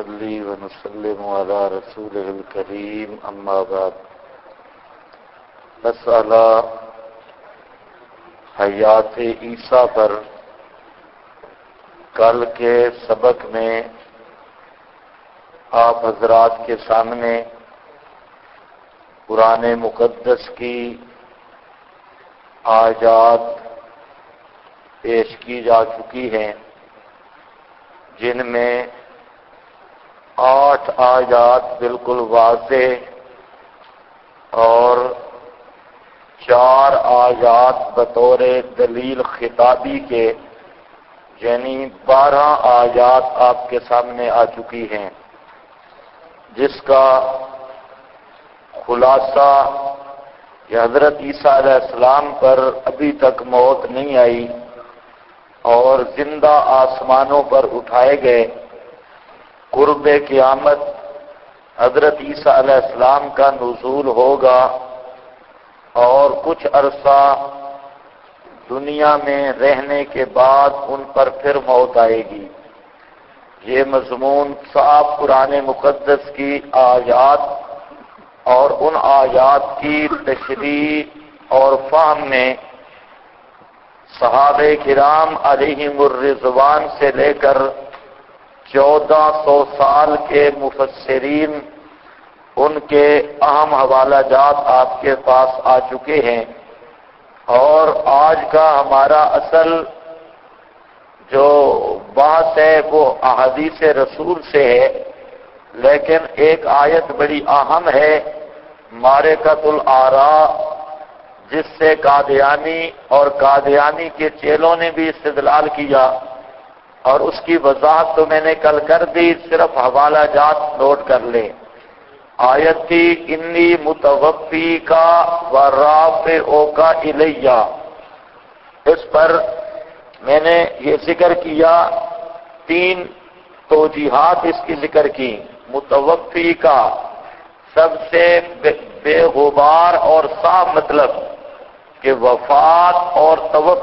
ونصلي ونسلم على رسوله الكريم أما بعد مسئلہ حیات عیسیٰ پر کل کے سبق میں آپ حضرات کے سامنے قرآن مقدس کی آیات پیش کی جا چکی ہیں، جن میں 8 آیات بالکل واضح اور 4 آیات بطور دلیل خطابی کے، یعنی 12 آیات آپ کے سامنے آ چکی ہیں، جس کا خلاصہ کہ حضرت عیسیٰ علیہ السلام پر ابھی تک موت نہیں آئی اور زندہ آسمانوں پر اٹھائے گئے، قرب قیامت حضرت عیسیٰ علیہ السلام کا نزول ہوگا اور کچھ عرصہ دنیا میں رہنے کے بعد ان پر پھر موت آئے گی۔ یہ مضمون صاف قرآن مقدس کی آیات اور ان آیات کی تشریح اور فہم میں صحابہ کرام علیہم الرضوان سے لے کر 1400 سال کے مفسرین ان کے اہم حوالہ جات آپ کے پاس آ چکے ہیں، اور آج کا ہمارا اصل جو بحث ہے وہ احادیث رسول سے ہے، لیکن ایک آیت بڑی اہم ہے، معرکۃ الآراء، جس سے قادیانی اور قادیانی کے چیلوں نے بھی استدلال کیا، اور اس کی وضاحت تو میں نے کل کر دی، صرف حوالہ جات نوٹ کر لیں۔ آیت تھی انی متوفی کا ورافعوک الیہ، اس پر میں نے یہ ذکر کیا، 3 توجیحات اس کی ذکر کی۔ متوفی کا سب سے بے غبار اور صاف مطلب کہ وفات اور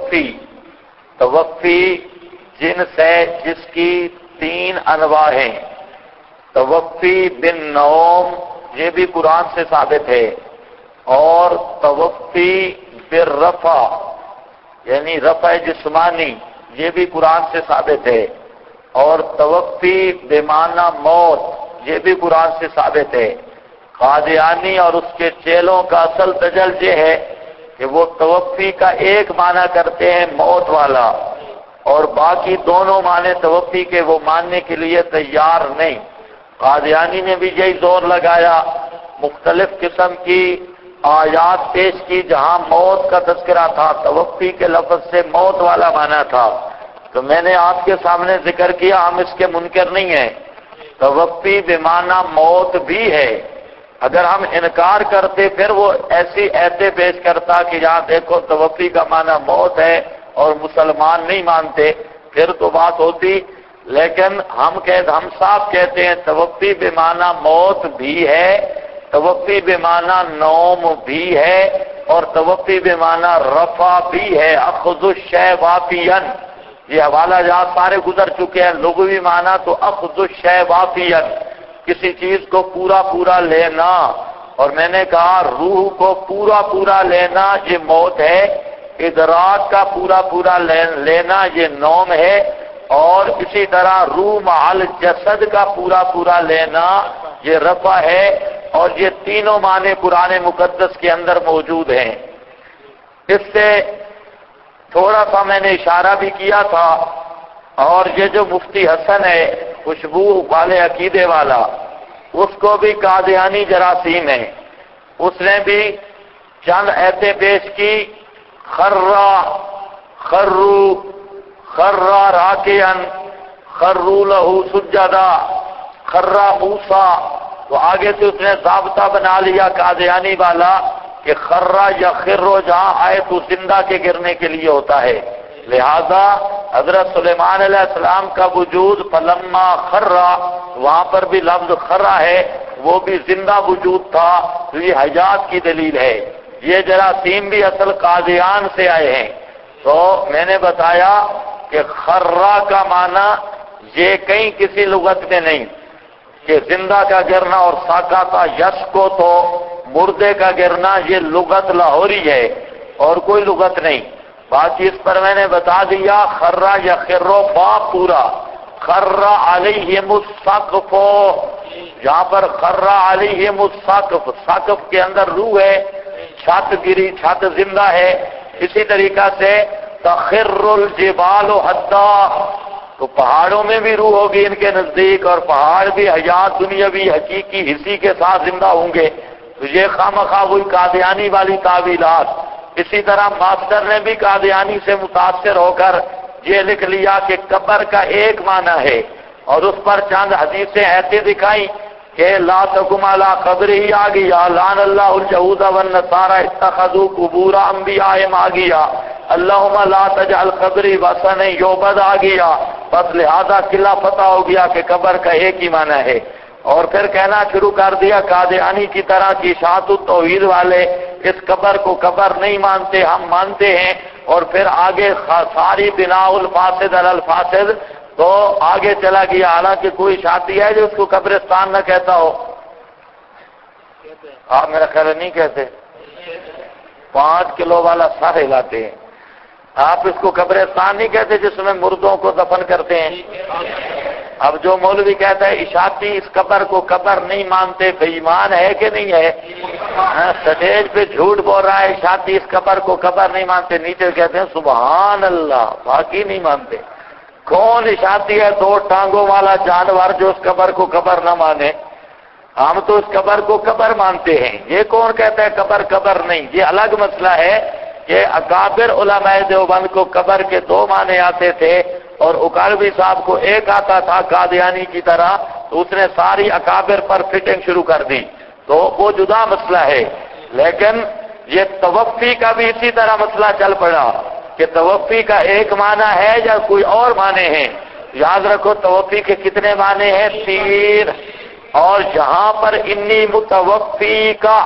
توفی جنس ہے جس کی 3 انواع ہیں۔ توفی بالنوم، یہ بھی قرآن سے ثابت ہے، اور توفی بالرفع یعنی رفع جسمانی، یہ بھی قرآن سے ثابت ہے، اور توفی بمعنی موت، یہ بھی قرآن سے ثابت ہے۔ قادیانی اور اس کے چیلوں کا اصل دجل یہ ہے کہ وہ توفی کا ایک معنی کرتے ہیں موت والا، اور باقی دونوں معنی توفی کے وہ ماننے کے لیے تیار نہیں۔ قادیانی نے بھی یہی زور لگایا، مختلف قسم کی آیات پیش کی جہاں موت کا تذکرہ تھا، توفی کے لفظ سے موت والا معنی تھا، تو میں نے آپ کے سامنے ذکر کیا، ہم اس کے منکر نہیں ہیں، توفی بمعنی موت بھی ہے۔ اگر ہم انکار کرتے پھر وہ ایسی ایتے پیش کرتا کہ یہاں دیکھو توفی کا معنی موت ہے اور مسلمان نہیں مانتے، پھر تو بات ہوتی، لیکن ہم صاف کہتے ہیں توفی بمعنی موت بھی ہے، توفی بمعنی نوم بھی ہے، اور توفی بمعنی رفع بھی ہے۔ اخذ الشیء وافیا، یہ حوالہ جات سارے گزر چکے ہیں۔ لغوی معنی تو اخذ الشیء وافیا، کسی چیز کو پورا لینا، اور میں نے کہا روح کو پورا لینا یہ موت ہے، ادراک کا پورا لینا یہ نوم ہے، اور اسی طرح روح مع الجسد کا پورا لینا یہ رفع ہے، اور یہ تینوں معنی قرآن مقدس کے اندر موجود ہیں۔ اس سے تھوڑا سا میں نے اشارہ بھی کیا تھا، اور یہ جو مفتی حسن ہے خوشبو والے عقیدے والا، اس کو بھی قادیانی جراثیم ہے، اس نے بھی چند ایتیں پیش کی، خر راکعا خروا لہ سجدا، خر موسیٰ، تو آگے سے اس نے ضابطہ بنا لیا قادیانی والا کہ خرہ یا خرو جہاں آئے تو زندہ کے گرنے کے لیے ہوتا ہے، لہذا حضرت سلیمان علیہ السلام کا وجود فلما خرہ، وہاں پر بھی لفظ خرہ ہے، وہ بھی زندہ وجود تھا، تو یہ حیات کی دلیل ہے۔ یہ جراثیم بھی اصل قادیان سے آئے ہیں۔ تو میں نے بتایا کہ خرہ کا معنی یہ کہیں کسی لغت میں نہیں، کہ زندہ کا گرنا اور ساکاتا یش کو تو مردے کا گرنا یہ لغت لاہوری ہے اور کوئی لغت نہیں. باقی اس پر میں نے بتا دیا خرہ یا خرو با پورا خرہ علیہم السقف، جہاں پر خرہ علیہم السقف، سقف کے اندر روح ہے، چھت گری، چھت زندہ ہے. اسی طریقہ سے تخر الجبال حدا، تو پہاڑوں میں بھی روح ہوگی ان کے نزدیک، اور پہاڑ بھی حیات دنیاوی حقیقی حصی کے ساتھ زندہ ہوں گے. تو یہ خامخواہ وہی قادیانی والی تعویلات. اسی طرح ماسٹر نے بھی قادیانی سے متاثر ہو کر یہ لکھ لیا کہ قبر کا ایک معنی ہے، اور اس پر چند حدیثیں ایسی دکھائیں کہ لا تقم علی قبر ہی آ گیا، لعن اللہ اليہود والنصارى اتخذوا قبور انبیائهم آ گیا، اللہم لا تجعل قبری وثنا یعبد آ گیا. بس لہذا قلعہ پتہ ہو گیا کہ قبر کا ایک ہی معنی ہے. اور پھر کہنا شروع کر دیا قادیانی کی طرح کہ اشاعت التوحید والے اس قبر کو قبر نہیں مانتے، ہم مانتے ہیں. اور پھر آگے ساری بنا الفاسد علی الفاسد، تو آگے چلا گیا. حالانکہ کوئی شاطی ہے جو اس کو قبرستان نہ کہتا ہو؟ آپ میرا خیال نہیں کہتے. 5 کلو والا سارے لاتے ہیں. آپ اس کو قبرستان نہیں کہتے جس میں مردوں کو دفن کرتے ہیں. اب جو مولوی کہتا ہے اشاعتی اس قبر کو قبر نہیں مانتے، بے ایمان ہے کہ نہیں ہے؟ سٹیج پہ جھوٹ بول رہا ہے اشاعتی اس قبر کو قبر نہیں مانتے، نیچے کہتے ہیں سبحان اللہ، باقی نہیں مانتے. کون اشاعتی ہے 2 ٹانگوں والا جانور جو اس قبر کو قبر نہ مانے؟ ہم تو اس قبر کو قبر مانتے ہیں. یہ کون کہتا ہے قبر قبر نہیں؟ یہ الگ مسئلہ ہے کہ اکابر علماء دیوبند کو قبر کے 2 معنی آتے تھے اور اکالوی صاحب کو ایک آتا تھا قادیانی کی طرح، تو اس نے ساری اکابر پر فٹنگ شروع کر دی. تو وہ جدا مسئلہ ہے. لیکن یہ توفی کا بھی اسی طرح مسئلہ چل پڑا کہ توفی کا ایک معنی ہے یا کوئی اور معنی ہے. یاد رکھو توفی کے کتنے معنی ہیں؟ 3. اور جہاں پر انی متوفی کا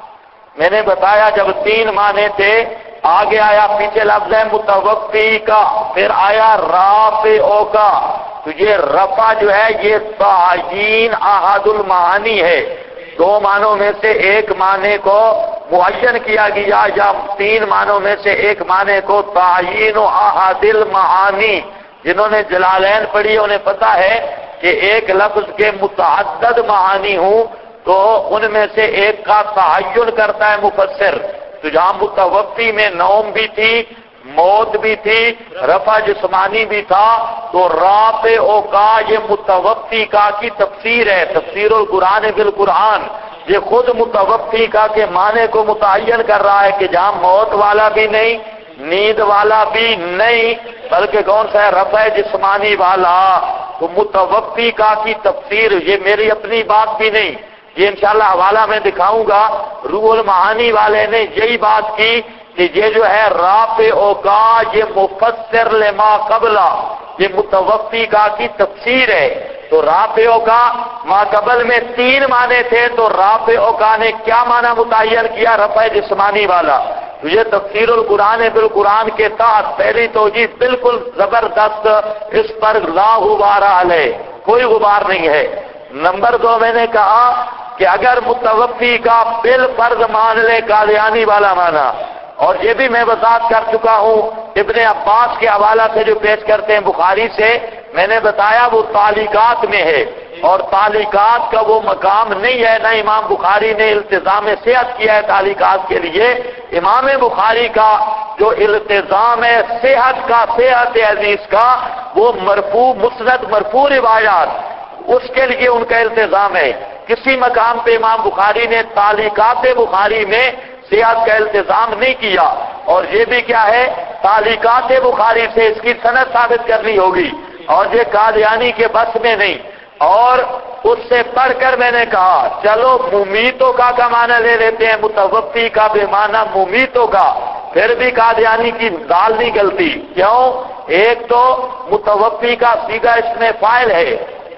میں نے بتایا جب 3 معنی تھے، آگے آیا پیچھے لفظ ہے متوفی کا، پھر آیا رافعو کا. تو یہ رفع جو ہے یہ تعیین احد المعانی ہے. 2 معنوں میں سے ایک معنی کو معین کیا گیا، یا 3 معنوں میں سے ایک معنی کو تعیین احد المعانی. جنہوں نے جلالین پڑھی انہیں پتا ہے کہ ایک لفظ کے متعدد معانی ہوں تو ان میں سے ایک کا تعین کرتا ہے مفسر. تو جہاں متوفی میں نوم بھی تھی، موت بھی تھی، رفع جسمانی بھی تھا، تو رافعو کا یہ متوفی کا کی تفسیر ہے. تفسیر القرآن بالقرآن یہ خود متوفی کا کے معنی کو متعین کر رہا ہے کہ جہاں موت والا بھی نہیں، نیند والا بھی نہیں، بلکہ کون سا ہے؟ رفع جسمانی والا. تو متوفی کا کی تفسیر یہ میری اپنی بات بھی نہیں، یہ انشاءاللہ حوالہ میں دکھاؤں گا. روح المعانی والے نے یہی بات کی کہ یہ جو ہے رافعو کا یہ مفسر لما قبلہ، یہ متوفی کا کی تفسیر ہے. تو رافعو کا ما قبل میں 3 معنی تھے، تو رافعو کا نے کیا معنی متعین کیا؟ رفع جسمانی والا. تو یہ تفسیر القرآن بالقرآن کے تحت پہلی توجیہ بالکل زبردست، اس پر لا غبار علیہ، کوئی غبار نہیں ہے. نمبر 2 میں نے کہا کہ اگر متوفی کا بالفرض مان لے قادیانی والا معنی، اور یہ بھی میں وضاحت کر چکا ہوں ابن عباس کے حوالہ سے جو پیش کرتے ہیں بخاری سے، میں نے بتایا وہ تعلیقات میں ہے، اور تعلیقات کا وہ مقام نہیں ہے. نہ امام بخاری نے التزام صحت کیا ہے تعلیقات کے لیے. امام بخاری کا جو التزام ہے صحت کا، صحت حدیث کا، وہ مرفوع مسند مرفوع روایات، اس کے لیے ان کا التزام ہے. کسی مقام پہ امام بخاری نے تعلیقات بخاری میں صحت کا التزام نہیں کیا. اور یہ بھی کیا ہے؟ تعلیقات بخاری سے اس کی سند ثابت کرنی ہوگی، اور یہ قادیانی کے بس میں نہیں. اور اس سے پڑھ کر میں نے کہا چلو ممیتوں کا معنی لے لیتے ہیں، متوفی کا بے معنی ممیتوں کا. پھر بھی قادیانی کی دال نہیں گلتی. کیوں؟ ایک تو متوفی کا صیغہ اس میں فاعل ہے.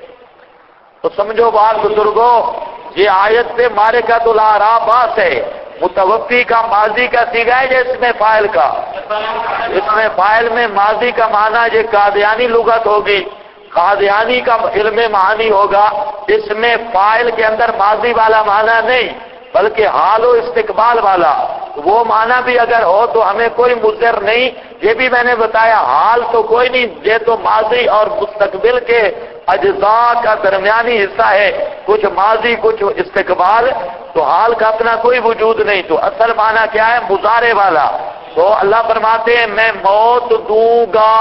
تو سمجھو بات بزرگوں، یہ آیت پہ معرکۃ الاعراف باس ہے. متوفی کا ماضی کا صیغہ ہے یا اس میں فاعل کا؟ اس میں فاعل میں ماضی کا معنی یہ قادیانی لغت ہوگی، قادیانی کا علم معانی ہوگا. اس میں فاعل کے اندر ماضی والا معنی نہیں بلکہ حال و استقبال والا، وہ معنی بھی اگر ہو تو ہمیں کوئی مضر نہیں۔ یہ بھی میں نے بتایا حال تو کوئی نہیں، یہ تو ماضی اور مستقبل کے اجزاء کا درمیانی حصہ ہے، کچھ ماضی کچھ استقبال، تو حال کا اپنا کوئی وجود نہیں۔ تو اصل معنی کیا ہے؟ مضارع والا۔ تو اللہ فرماتے ہیں میں موت دوں گا،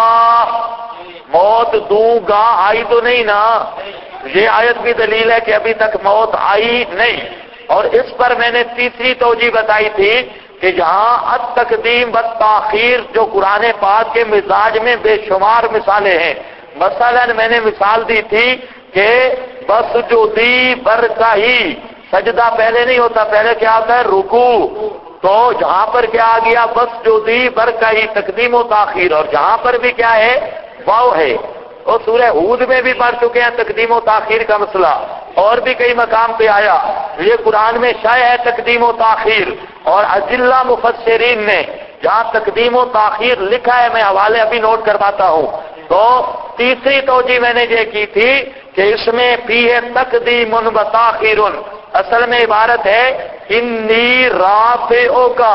موت دوں گا آئی تو نہیں نا، یہ آیت بھی دلیل ہے کہ ابھی تک موت آئی نہیں۔ اور اس پر میں نے تیسری توجہ بتائی تھی کہ جہاں التقدیم والتاخیر جو قرآن پاک کے مزاج میں بے شمار مثالیں ہیں، مثلا میں نے مثال دی تھی کہ بس جو دی برکاہی، سجدہ پہلے نہیں ہوتا، پہلے کیا آتا ہے؟ رکوع۔ تو جہاں پر کیا آ گیا؟ بس جو دی برکاہی، تقدیم و تاخیر، اور جہاں پر بھی کیا ہے؟ واو ہے۔ اور سورہ ہود میں بھی پڑھ چکے ہیں تقدیم و تاخیر کا مسئلہ، اور بھی کئی مقام پہ آیا۔ یہ قرآن میں شائع ہے تقدیم و تاخیر، اور اجلہ مفسرین نے جہاں تقدیم و تاخیر لکھا ہے، میں حوالے ابھی نوٹ کرواتا ہوں۔ تو تیسری توجہ میں نے یہ کی تھی کہ اس میں بھی ہے تقدیم و تاخیر، اصل میں عبارت ہے انی رافعو کا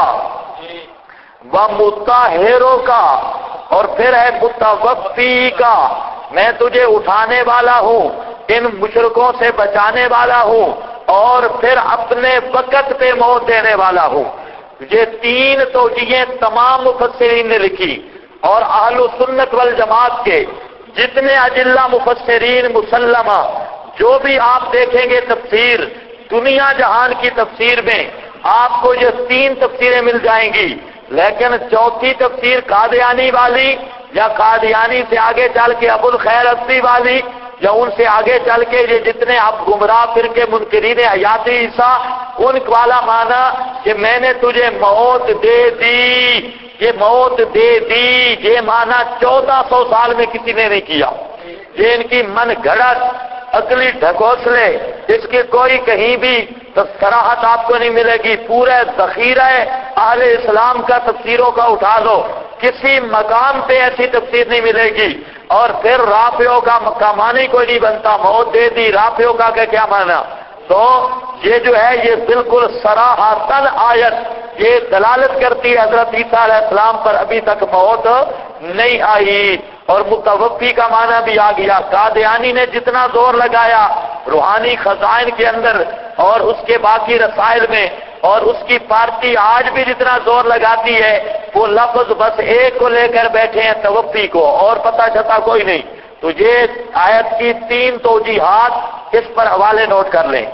و مطہرو کا، اور پھر ہے متوفی کا، میں تجھے اٹھانے والا ہوں، ان مشرکوں سے بچانے والا ہوں، اور پھر اپنے وقت پہ موت دینے والا ہوں۔ یہ تین توجیہیں تمام مفسرین نے لکھی، اور اہل سنت والجماعت کے جتنے اجلہ مفسرین مسلمہ، جو بھی آپ دیکھیں گے تفسیر، دنیا جہان کی تفسیر میں آپ کو یہ تین تفسیریں مل جائیں گی، لیکن چوتھی تفسیر قادیانی والی، یا قادیانی سے آگے چل کے ابو الخیر ازدی والی، یا ان سے آگے چل کے یہ جتنے آپ گمراہ فرقے منکرین حیات عیسیٰ، ان والا معنی کہ میں نے تجھے موت دے دی، یہ موت دے دی، یہ معنی 1400 سال میں کسی نے نہیں کیا۔ یہ ان کی من گھڑت عقلی ڈھکوسلے، اس کی کوئی کہیں بھی صراحت آپ کو نہیں ملے گی۔ پورے ذخیرہ اہل اسلام کا تفسیروں کا اٹھا لو، کسی مقام پہ ایسی تفسیر نہیں ملے گی۔ اور پھر رافعو کا معنی کوئی نہیں بنتا، موت دے دی، رافعو کا کیا معنی؟ تو یہ جو ہے یہ بالکل صراحتاً آیت یہ دلالت کرتی ہے حضرت عیسیٰ علیہ السلام پر ابھی تک موت نہیں آئی۔ اور متوفی کا معنی بھی آ گیا۔ قادیانی نے جتنا زور لگایا روحانی خزائن کے اندر اور اس کے باقی رسائل میں، اور اس کی پارٹی آج بھی جتنا زور لگاتی ہے، وہ لفظ بس ایک کو لے کر بیٹھے ہیں، توفی کو، اور پتہ چتا کوئی نہیں۔ تو یہ آیت کی تین توجیہات اس پر حوالے نوٹ کر لیں۔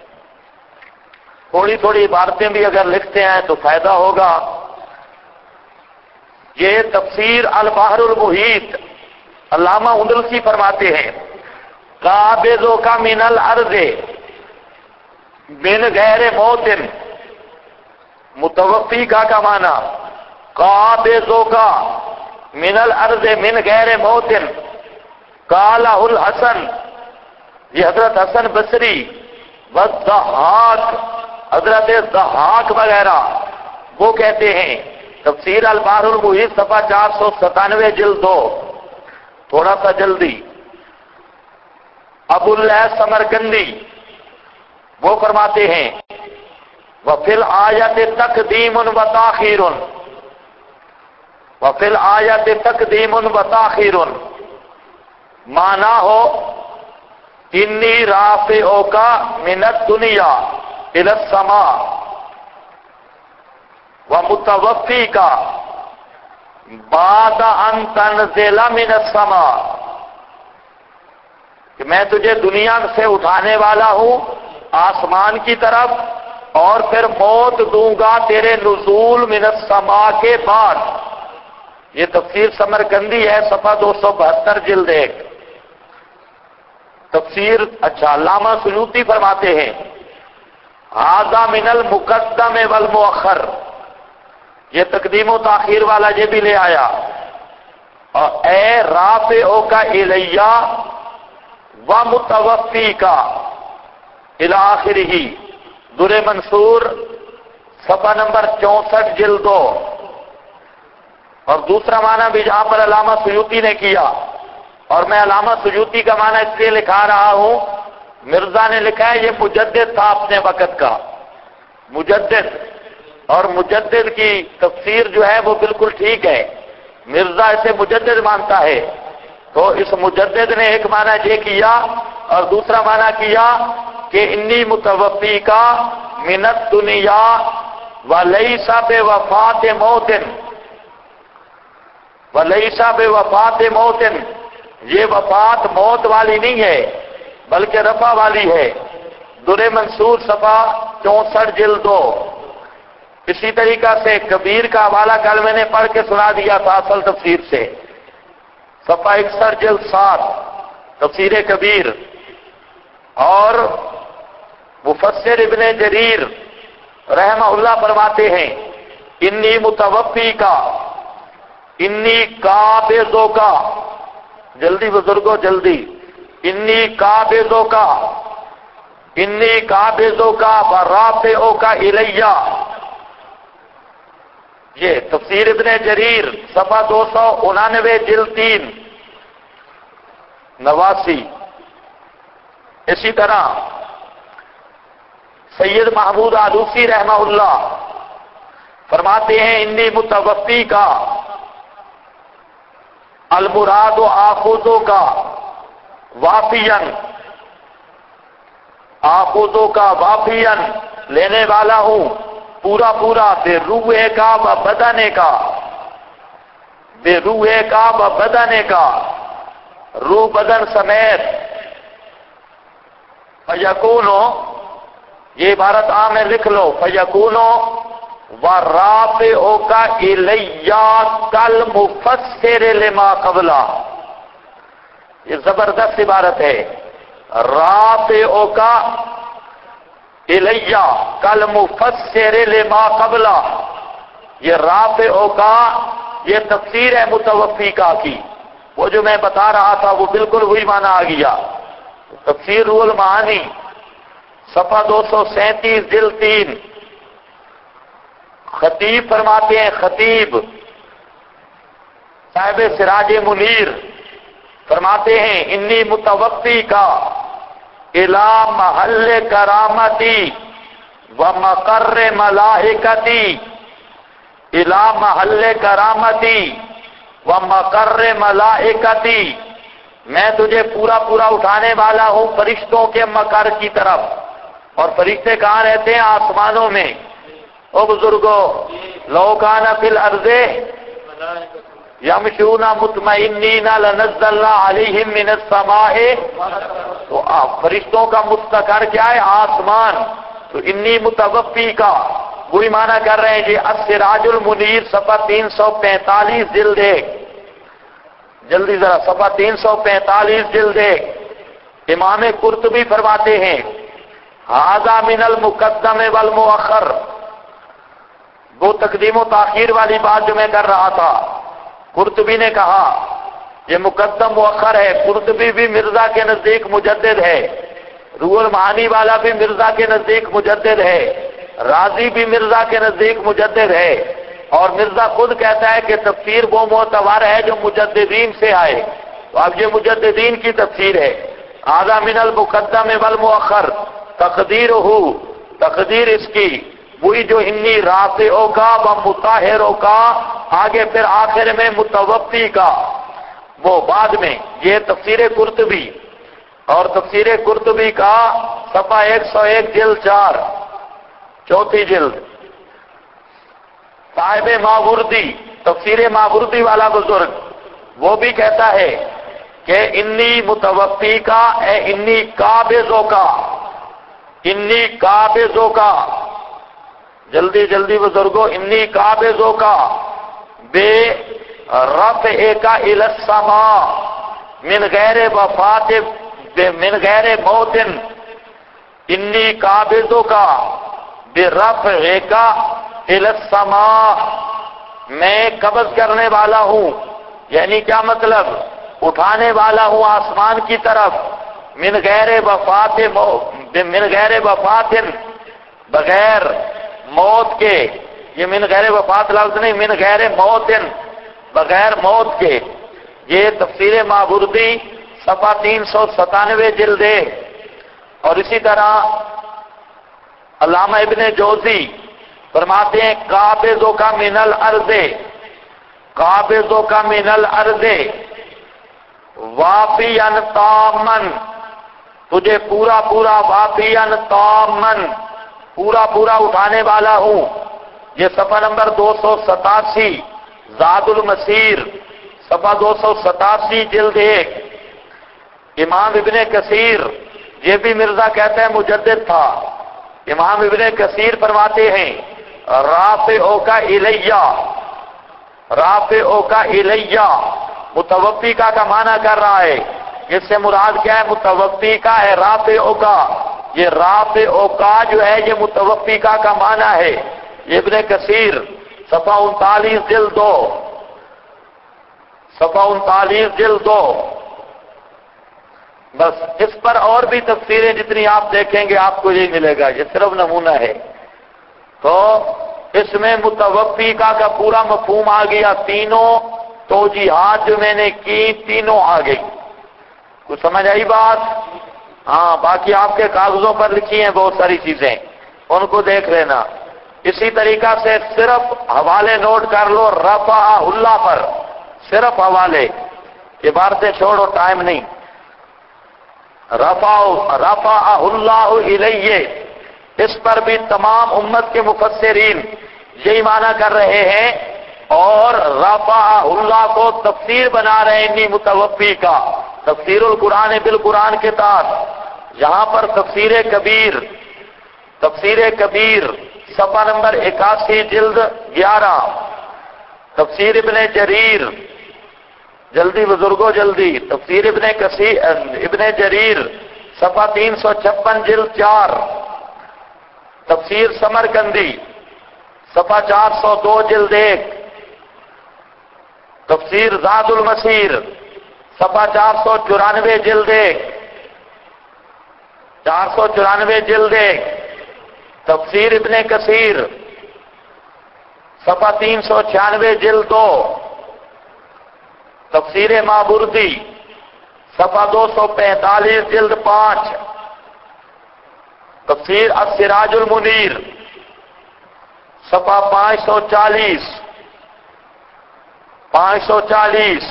تھوڑی تھوڑی عبارتیں بھی اگر لکھتے ہیں تو فائدہ ہوگا۔ یہ تفسیر البحر المحیط، علامہ اندلسی فرماتے ہیں قابضوں کا من الارض من غیر موتن، متوفی کا معنی قابضوں کا من الارض من غیر موتن، قالہ الحسن، یہ حضرت حسن بصری، والضحاک، حضرت ضحاک وغیرہ وہ کہتے ہیں۔ تفسیر البحر المحیط صفحہ 497 جلد 2، تھوڑا سا جلدی۔ ابو اللہ سمرقندی وہ فرماتے ہیں وَفِي الْآيَةِ تَقْدِيمٌ وَتَأْخِيرٌ، وَفِي الْآيَةِ تَقْدِيمٌ وَتَأْخِيرٌ، مانا ہو انی رافعوک من الدنیا الی السماء ومتوفیک بعد ان تنزل من السماء، کہ میں تجھے دنیا سے اٹھانے والا ہوں آسمان کی طرف، اور پھر موت دوں گا تیرے نزول من السماء کے بعد۔ یہ تفسیر سمرقندی ہے، صفحہ 272 جلد 1۔ تفسیر اچھا علامہ سیوطی فرماتے ہیں ھذا من المقدم والمؤخر، یہ تقدیم و تاخیر والا یہ بھی لے آیا، اور اے رافعو کا الیہ و متوفی کا الی آخرہ، در منصور صفحہ نمبر 64 جلد 2۔ اور دوسرا معنی بھی جہاں پر علامہ سیوطی نے کیا، اور میں علامہ سیوطی کا معنی اس لیے لکھا رہا ہوں مرزا نے لکھا ہے یہ مجدد تھا اپنے وقت کا، مجدد، اور مجدد کی تفسیر جو ہے وہ بالکل ٹھیک ہے، مرزا اسے مجدد مانتا ہے، تو اس مجدد نے ایک معنی یہ کیا اور دوسرا معنی کیا کہ انی متوفی کا من الدنیا ولیس بوفات موتن، ولیس بوفات موتن، یہ وفات موت والی نہیں ہے بلکہ رفع والی ہے، در منصور صفحہ 64 جلد 2۔ اسی طریقہ سے کبیر کا حوالہ کل میں نے پڑھ کے سنا دیا تھا اصل تفسیر سے، صفحہ 61 جلد 7 تفسیر کبیر۔ اور مفسر ابن جریر رحمہ اللہ فرماتے ہیں انی متوفی کا، انی قابضوں کا، جلدی بزرگوں جلدی، انی قابضوں کا، انی قابضوں کا ورافعوں کا الیہ، یہ تفسیر ابن جریر صفحہ 299 جلد 3 89۔ اسی طرح سید محمود آلوسی رحمہ اللہ فرماتے ہیں انی متوفی کا المراد و آخوذوں کا وافین، آخوذوں کا وافین لینے والا ہوں پورا پورا، بے روح کا و بدنے کا، بے روح کا و بدنے کا، روح بدن سمیت۔ فیکونو، یہ عبارت عام ہے لکھ لو، فیکونو ورافعو کا الیہ کالمفسر لما قبلہ، یہ زبردست عبارت ہے، رافعو کا الیہ کالمفسر لما قبلہ، یہ رافعو کا یہ تفسیر ہے متوفی کا کی، وہ جو میں بتا رہا تھا وہ بالکل وہی معنی آ گیا۔ تفسیر روح المعانی صفحہ 237 جلد 3۔ خطیب فرماتے ہیں، خطیب صاحب سراج منیر فرماتے ہیں انی متوفی کا الی محل کرامتی و مقر ملائکتی، الی محل کرامتی و مقر ملائکتی، میں تجھے پورا پورا اٹھانے والا ہوں فرشتوں کے مقر کی طرف، اور فرشتے کہاں رہتے ہیں؟ آسمانوں میں۔ او بزرگو، لو کان فی الارض یمشون مطمئنین لنزلنا علیہم من السماء، تو فرشتوں کا مستقر کیا ہے؟ آسمان۔ تو انی متوفی کا وہی معنی کر رہے ہیں جی، السراج المنیر صفحہ 345 جلد 1، جلدی ذرا صفحہ 345 جلد 1۔ امام قرطبی فرماتے ہیں ھذا من المقدم والمؤخر، وہ تقدیم و تاخیر والی بات جو میں کر رہا تھا، قرطبی نے کہا یہ مقدم مؤخر ہے۔ قرطبی بھی مرزا کے نزدیک مجدد ہے، روح المعانی والا بھی مرزا کے نزدیک مجدد ہے، رازی بھی مرزا کے نزدیک مجدد ہے، اور مرزا خود کہتا ہے کہ تفسیر وہ معتبر ہے جو مجددین سے آئے، تو اب یہ مجددین کی تفسیر ہے۔ ھذا من المقدم والمؤخر، تقدیر اس کی وہی جو انی رافعوں کا و مطہروں کا، آگے پھر آخر میں متوفی کا، وہ بعد میں۔ یہ تفسیر قرطبی، اور تفسیر قرطبی کا صفحہ 101 جلد 4 چوتھی جلد۔ صاحب ماوردی، تفسیر ماوردی والا بزرگ، وہ بھی کہتا ہے کہ انی متوفی کا اے انی قابضوں کا، انی قابضوں کا، جلدی جلدی بزرگوں، انی قابضوں کا بے رفع کا الی السماء من غیر وفات من غیر موت، انی قابضوں کا بے رفع کا الی السماء، میں قبض کرنے والا ہوں، یعنی کیا مطلب؟ اٹھانے والا ہوں آسمان کی طرف، من غیر وفات من غیر وفات، بغیر موت کے، یہ من غیر وفات لفظ نہیں، من غیر موت، بغیر موت کے۔ یہ تفسیر ماوردی صفحہ 397 جلد 1۔ اور اسی طرح علامہ ابن جوزی فرماتے ہیں قابضوں کا من الارض، قابضوں کا من الارض وافیاً تامن، تجھے پورا پورا وافیاً تامن، پورا پورا اٹھانے والا ہوں۔ یہ صفحہ نمبر 287 زاد المسیر، صفحہ 287 جلد 1۔ امام ابن کثیر، یہ بھی مرزا کہتا ہے مجدد تھا، امام ابن کثیر فرماتے ہیں رافعو کا الیہ، رافعو کا الیہ متوفی کا معنی کر رہا ہے۔ اس سے مراد کیا ہے؟ متوفی کا ہے رافعو کا، یہ رافعو کا جو ہے یہ متوفی کا معنی ہے۔ ابن کثیر صفحہ 39 جلد 2، صفحہ 39 جلد 2۔ بس اس پر اور بھی تفسیریں جتنی آپ دیکھیں گے آپ کو یہی ملے گا، یہ صرف نمونہ ہے۔ تو اس میں متوفی کا پورا مفہوم آ گیا، تینوں توجیحات جو میں نے کی تینوں آ گئی۔ کچھ سمجھ آئی بات؟ ہاں، باقی آپ کے کاغذوں پر لکھی ہیں بہت ساری چیزیں، ان کو دیکھ لینا۔ اسی طریقہ سے صرف حوالے نوٹ کر لو رفع اللہ پر، صرف حوالے، عبارتیں چھوڑو، ٹائم نہیں۔ رفع اللہ الیہ، اس پر بھی تمام امت کے مفسرین یہی معنی کر رہے ہیں، اور رفع اللہ کو تفسیر بنا رہے ہیں انی متوفی کا، تفسیر القرآن بالقرآن کے تحت۔ یہاں پر تفسیر کبیر، تفسیر کبیر صفحہ نمبر 81 جلد 11، تفسیر ابن جریر، جلدی بزرگوں جلدی، تفسیر ابن جریر صفحہ 356 جلد 4، تفسیر سمرقندی صفحہ 402 جلد 1، تفسیر زاد المسیر صفحہ 494 جلد 1، 494 جلد 1، تفسیر ابن کثیر صفحہ 396 جلد 2، تفسیر مابردی صفحہ 245 جلد 5، تفسیر السراج المنیر صفحہ 540،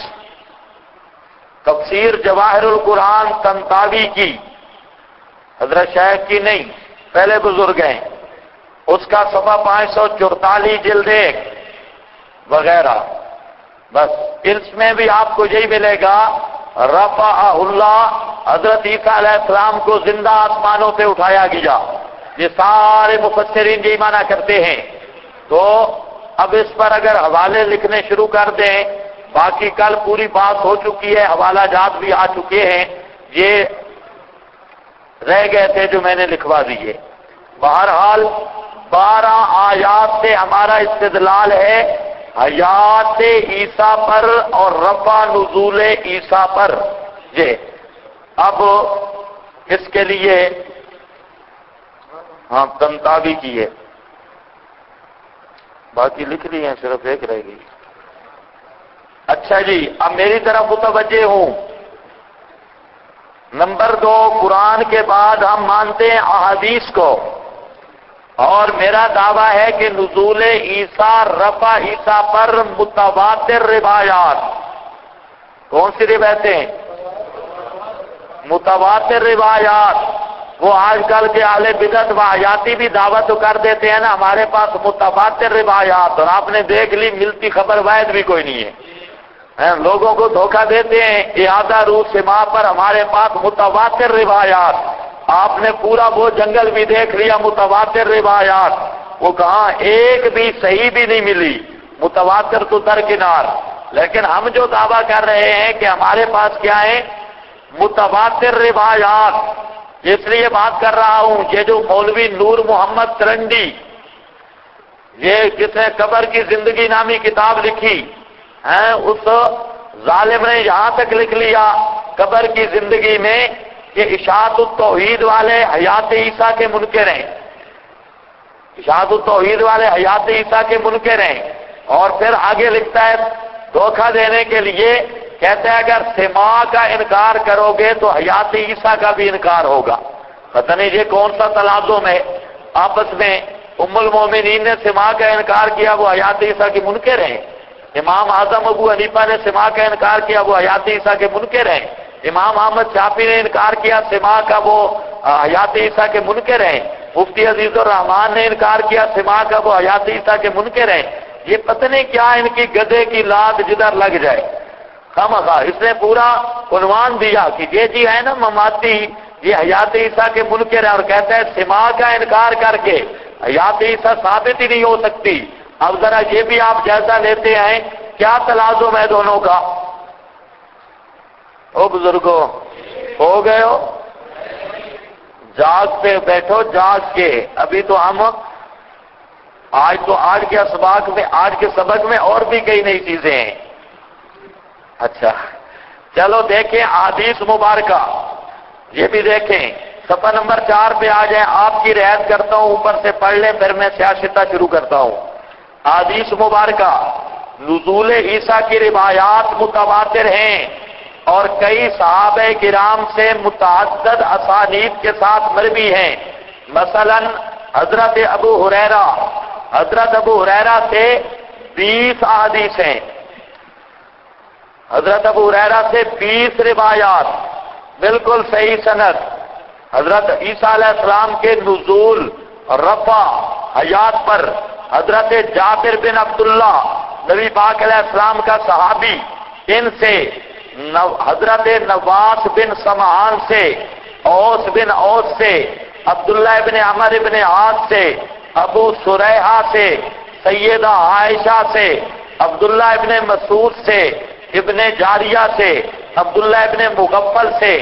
تفسیر جواہر القرآن طنطاوی کی، حضرت شیخ کی نہیں، پہلے بزرگ ہیں، اس کا صفحہ 544 جلد 1 وغیرہ۔ بس اس میں بھی آپ کو یہی ملے گا، رفع اللہ، حضرت عیسیٰ علیہ السلام کو زندہ آسمانوں سے اٹھایا گیا، یہ سارے مفسرین یہی معنی کرتے ہیں۔ تو اب اس پر اگر حوالے لکھنے شروع کر دیں، باقی کل پوری بات ہو چکی ہے، حوالہ جات بھی آ چکے ہیں، یہ رہ گئے تھے جو میں نے لکھوا دیے۔ بہرحال 12 آیات سے ہمارا استدلال ہے حیات عیسیٰ پر اور رفع نزول عیسیٰ پر۔ یہ اب اس کے لیے ہاں طنطاوی کی ہے، باقی لکھ لی ہیں، صرف ایک رہ گئی۔ اچھا جی، اب میری طرف متوجہ ہوں۔ نمبر 2، قرآن کے بعد ہم مانتے ہیں احادیث کو، اور میرا دعویٰ ہے کہ نزول عیسیٰ، رفع عیسیٰ پر متواتر روایات، کون سی روایتیں؟ متواتر روایات۔ وہ آج کل کے اہل بدعت و حیاتی بھی دعوت تو کر دیتے ہیں نا، ہمارے پاس متواتر روایات، اور آپ نے دیکھ لی ملتی خبر واحد بھی کوئی نہیں ہے، لوگوں کو دھوکہ دیتے ہیں۔ اعادہ روح سما پر ہمارے پاس متواتر روایات، آپ نے پورا وہ جنگل بھی دیکھ لیا متواتر روایات، وہ کہاں ایک بھی صحیح بھی نہیں ملی، متواتر تو درکنار۔ لیکن ہم جو دعویٰ کر رہے ہیں کہ ہمارے پاس کیا ہے؟ متواتر روایات۔ اس لیے بات کر رہا ہوں، یہ جو مولوی نور محمد ترنڈی، یہ جس نے قبر کی زندگی نامی کتاب لکھی ہے، اس ظالم نے یہاں تک لکھ لیا قبر کی زندگی میں کہ اشاعت التوحید والے حیات عیسیٰ کے منکر ہیں، اشاعت التوحید والے حیات عیسیٰ کے منکر ہیں، اور پھر آگے لکھتا ہے دھوکہ دینے کے لیے، کہتے ہیں اگر سماع کا انکار کرو گے تو حیات عیسیٰ کا بھی انکار ہوگا۔ پتہ نہیں یہ کون سا تلازم ہے آپس میں. ام المومنین نے سماع کا انکار کیا، وہ حیات عیسیٰ کے منکر ہیں. امام اعظم ابو حنیفہ نے سماع کا انکار کیا، وہ حیات عیسیٰ کے منکر ہیں. امام احمد شافعی نے انکار کیا سماع کا، وہ حیات عیسیٰ کے منکر ہیں. مفتی عزیز الرحمان نے انکار کیا سماع کا، وہ حیات عیسیٰ کے منکر ہیں. یہ پتہ نہیں کیا ان کی گدے کی لات جدھر لگ جائے. خامخواہ اس نے پورا عنوان دیا کہ یہ جی ہے نا مماتی، یہ حیات عیسیٰ کے منکر ہے، اور کہتا ہے سماع کا انکار کر کے حیات عیسیٰ ثابت ہی نہیں ہو سکتی. اب ذرا یہ بھی آپ جائزہ لیتے ہیں کیا تلازم ہے دونوں کا. او بزرگوں ہو گئے ہو، جاگ پہ بیٹھو جاگ کے. ابھی تو ہم آج کے سبق میں اور بھی کئی نئی چیزیں ہیں. اچھا چلو دیکھیں احادیث مبارکہ، یہ بھی دیکھیں. صفحہ نمبر 4 پہ آ جائیں. آپ کی رعایت کرتا ہوں، اوپر سے پڑھ لیں پھر میں سیاستہ شروع کرتا ہوں. احادیث مبارکہ نزول عیسیٰ کی روایات متواتر ہیں اور کئی صحابہ کرام سے متعدد اسانید کے ساتھ مروی ہیں. مثلا حضرت ابو ہریرہ سے 20 احادیث ہیں. حضرت ابو ہریرہ سے 20 روایات بالکل صحیح سند. حضرت عیسیٰ علیہ السلام کے نزول، رفع، حیات پر حضرت جابر بن عبداللہ نبی پاک علیہ السلام کا صحابی، ان سے حضرت نواس بن سمعان سے، اوس بن اوس سے، عبداللہ ابن عمر ابن عاص سے، ابو سریحہ سے، سیدہ عائشہ سے، عبداللہ ابن مسعود سے، ابن جاریہ سے، عبداللہ ابن مغفل سے،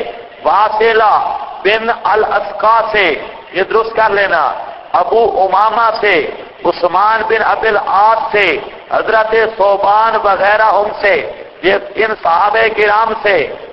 واصلہ بن الاسقا سے، یہ درست کر لینا، ابو امامہ سے، عثمان بن ابی العاص سے، حضرت ثوبان وغیرہ ہم سے، یہ ان صحابہ کرام سے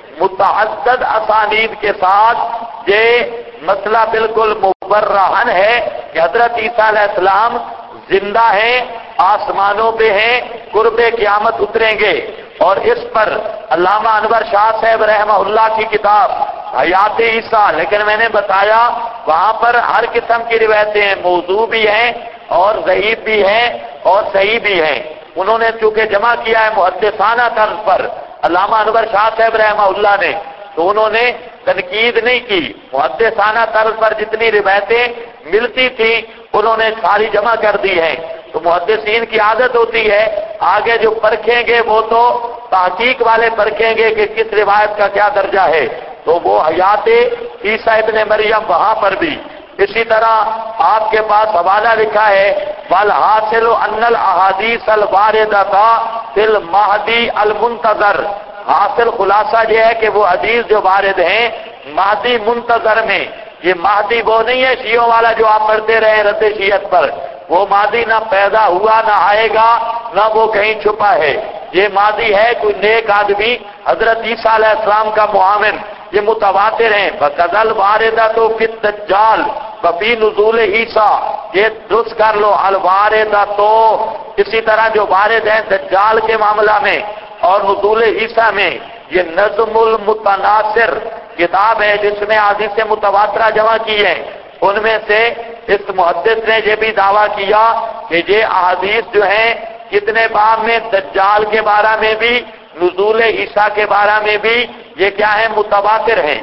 متعدد اسانید کے ساتھ یہ مسئلہ بالکل مبرہن ہے کہ حضرت عیسیٰ علیہ السلام زندہ ہیں، آسمانوں پہ ہیں، قرب قیامت اتریں گے. اور اس پر علامہ انور شاہ صاحب رحمہ اللہ کی کتاب حیات عیسیٰ، لیکن میں نے بتایا وہاں پر ہر قسم کی روایتیں ہیں، موضوع بھی ہیں اور ضعیف بھی ہیں اور صحیح بھی ہیں. انہوں نے چونکہ جمع کیا ہے محدثانہ طرز پر علامہ انور شاہ صاحب رحمہ اللہ نے، تو انہوں نے تنقید نہیں کی. محدثانہ طرز پر جتنی روایتیں ملتی تھیں انہوں نے ساری جمع کر دی ہیں. تو محدثین کی عادت ہوتی ہے آگے جو پرکھیں گے وہ تو تحقیق والے پرکھیں گے کہ کس روایت کا کیا درجہ ہے. تو وہ حیات عیسیٰ ابن مریم وہاں پر بھی. اسی طرح آپ کے پاس حوالہ لکھا ہے والحاصل ان الاحادیث الواردۃ فی المہدی المنتظر. حاصل خلاصہ یہ ہے کہ وہ حدیث جو وارد ہیں مہدی منتظر میں. یہ مہدی وہ نہیں ہے شیعوں والا جو آپ پڑھتے رہے رد شیعت پر، وہ مہدی نہ پیدا ہوا نہ آئے گا نہ وہ کہیں چھپا ہے. یہ مہدی ہے کوئی نیک آدمی حضرت عیسیٰ علیہ السلام کا معاون. یہ متواتر ہیں. بقدل واردۃ فی الدجال وفی نزول عیسیٰ، یہ درست کر لو الواردۃ. اسی طرح جو وارد ہیں دجال کے معاملہ میں اور نزول عیسیٰ میں. یہ نظم المتناصر کتاب ہے جس میں احادیث متواترہ جمع کی ہے. ان میں سے اس محدث نے یہ بھی دعویٰ کیا کہ یہ احادیث جو ہیں کتنے باب میں دجال کے بارے میں بھی نزول عیسیٰ کے بارے میں بھی یہ کیا ہے متواتر ہیں.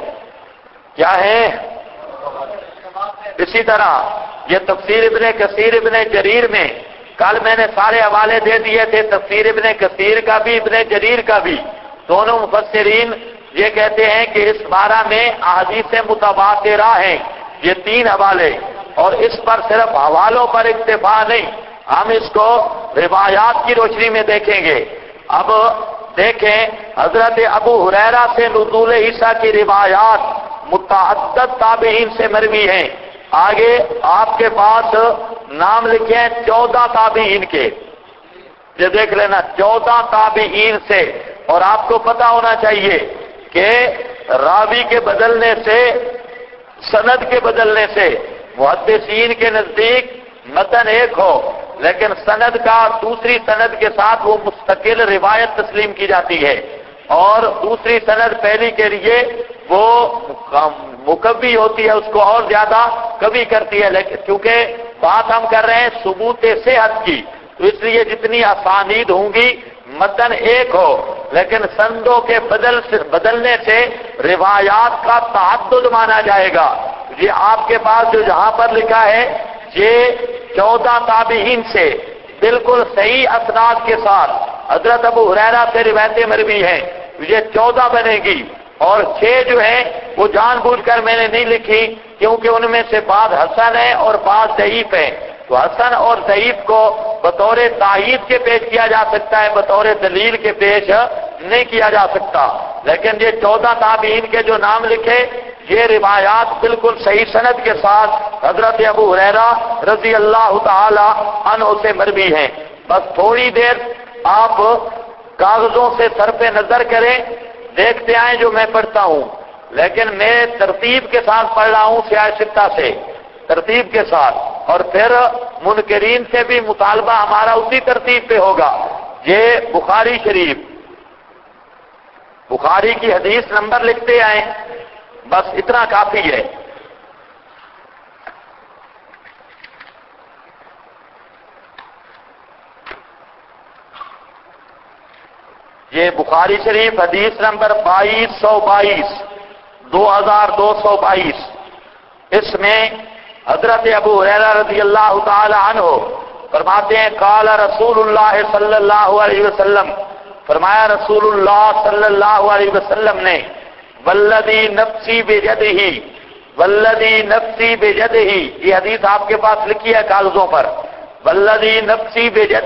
کیا ہیں؟ اسی طرح یہ تفسیر ابن کثیر ابن جریر میں کل میں نے سارے حوالے دے دیے تھے، تفسیر ابن کثیر کا بھی ابن جریر کا بھی. دونوں مفسرین یہ کہتے ہیں کہ اس بارہ میں احادیث متواترہ ہیں یہ 3 حوالے. اور اس پر صرف حوالوں پر اکتفا نہیں، ہم اس کو روایات کی روشنی میں دیکھیں گے. اب دیکھیں حضرت ابو ہریرہ سے نزول عیسیٰ کی روایات متعدد تابعین سے مروی ہیں. آگے آپ کے پاس نام لکھے ہیں 14 تابعین کے. یہ دیکھ لینا 14 تابعین سے. اور آپ کو پتا ہونا چاہیے کہ راوی کے بدلنے سے، سند کے بدلنے سے محدثین کے نزدیک متن ایک ہو لیکن سند کا دوسری سند کے ساتھ وہ مستقل روایت تسلیم کی جاتی ہے. اور دوسری سند پہلی کے لیے وہ مکبی ہوتی ہے، اس کو اور زیادہ کبھی کرتی ہے، لیکن کیونکہ بات ہم کر رہے ہیں ثبوت صحت کی، تو اس لیے جتنی اسانید ہوں گی متن ایک ہو، لیکن سندوں کے بدلنے سے روایات کا تعدد مانا جائے گا۔ یہ آپ کے پاس جو جہاں پر لکھا ہے یہ 14 تابعین سے بالکل صحیح اسناد کے ساتھ حضرت ابو ہریرہ سے روایتیں مروی ہیں، یہ 14 بنے گی، اور 6 جو ہیں وہ جان بوجھ کر میں نے نہیں لکھی کیونکہ ان میں سے بعض حسن ہیں اور بعض ضعیف ہیں، تو حسن اور ضعیف کو بطور تائید کے پیش کیا جا سکتا ہے، بطور دلیل کے پیش نہیں کیا جا سکتا، لیکن یہ 14 تابعین کے جو نام لکھے یہ روایات بالکل صحیح سند کے ساتھ حضرت ابو ہریرہ رضی اللہ تعالی عنہ سے مروی ہیں۔ بس تھوڑی دیر آپ کاغذوں سے سر پہ نظر کریں، دیکھتے آئیں جو میں پڑھتا ہوں، لیکن میں ترتیب کے ساتھ پڑھ رہا ہوں سیاہ ستہ سے، ترتیب کے ساتھ، اور پھر منکرین سے بھی مطالبہ ہمارا اسی ترتیب پہ ہوگا۔ یہ بخاری شریف، بخاری کی حدیث نمبر لکھتے آئیں، بس اتنا کافی ہے۔ یہ بخاری شریف حدیث نمبر 2222، 2222، اس میں حضرت ابو ہریرہ رضی اللہ تعالی عنہ فرماتے ہیں قال رسول اللہ صلی اللہ علیہ وسلم، فرمایا رسول اللہ صلی اللہ علیہ وسلم نے والذی نفسی بیدہ، والذی نفسی بیدہ، یہ حدیث آپ کے پاس لکھی ہے کاغذوں پر، والذی نفسی بیدہ،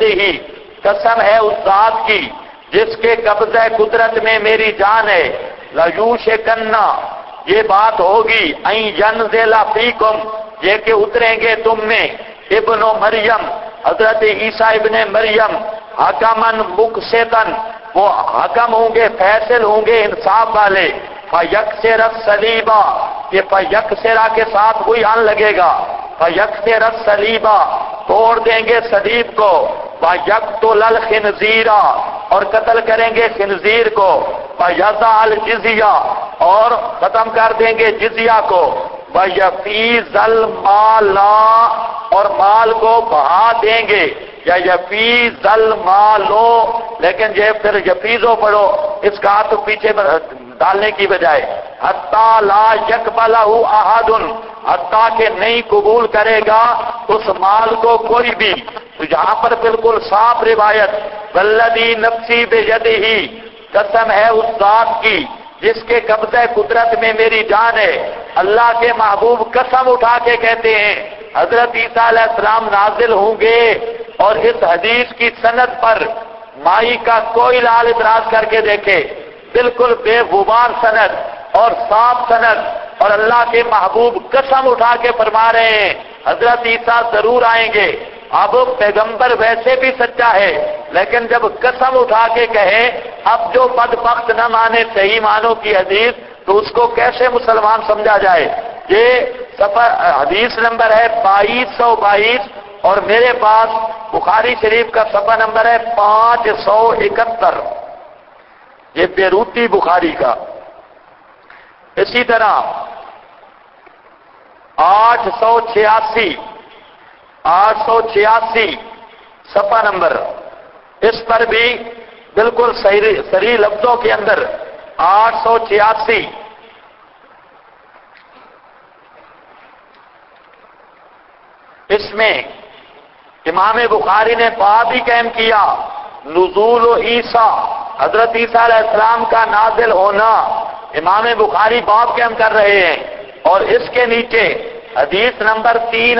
قسم ہے اس ذات کی جس کے قبضہ قدرت میں میری جان ہے، لیوشکنا، یہ بات ہوگی، این ینزل فیکم، یہ کہ اتریں گے تم میں، ابن مریم، حضرت عیسیٰ ابن مریم، حکمن مقسطن، وہ حکم ہوں گے، فیصل ہوں گے انصاف والے، فیکسر الصلیبہ، یہ فیکسرہ کے ساتھ کوئی آن لگے گا، فیکسر الصلیبہ، توڑ دیں گے صلیب کو، ویقتل الخنزیرہ، اور قتل کریں گے خنزیر کو، ویضع الجزیہ، اور ختم کر دیں گے جزیہ کو، ویفیض المال، اور مال کو بہا دیں گے، یا یفیض المالو، لیکن یہ پھر یفیضو پڑھو، اس کا ہاتھ پیچھے ڈالنے کی بجائے، حتی لا یقبلہ احد، حتیٰ کہ نہیں قبول کرے گا اس مال کو کوئی بھی۔ تو یہاں پر بالکل صاف روایت، والذی نفسی بیدہ، قسم ہے اس ذات کی جس کے قبضہ قدرت میں میری جان ہے۔ اللہ کے محبوب قسم اٹھا کے کہتے ہیں حضرت عیسیٰ علیہ السلام نازل ہوں گے، اور اس حدیث کی سند پر مائی کا کوئی لال اعتراض کر کے دیکھے، بالکل بے غبار سند اور صاف سند، اور اللہ کے محبوب قسم اٹھا کے فرما رہے ہیں حضرت عیسیٰ ضرور آئیں گے۔ اب پیغمبر ویسے بھی سچا ہے، لیکن جب قسم اٹھا کے کہے، اب جو بدبخت نہ مانے صحیح معنوں کی حدیث، تو اس کو کیسے مسلمان سمجھا جائے؟ یہ حدیث نمبر ہے 2222، اور میرے پاس بخاری شریف کا صفحہ نمبر ہے 571، یہ بیروتی بخاری کا۔ اسی طرح 886 صفحہ نمبر، اس پر بھی بالکل صریح لفظوں کے اندر 886، اس میں امام بخاری نے باب ہی قائم کیا، نزول عیسیٰ، حضرت عیسیٰ علیہ السلام کا نازل ہونا، امام بخاری باب قائم کر رہے ہیں، اور اس کے نیچے حدیث نمبر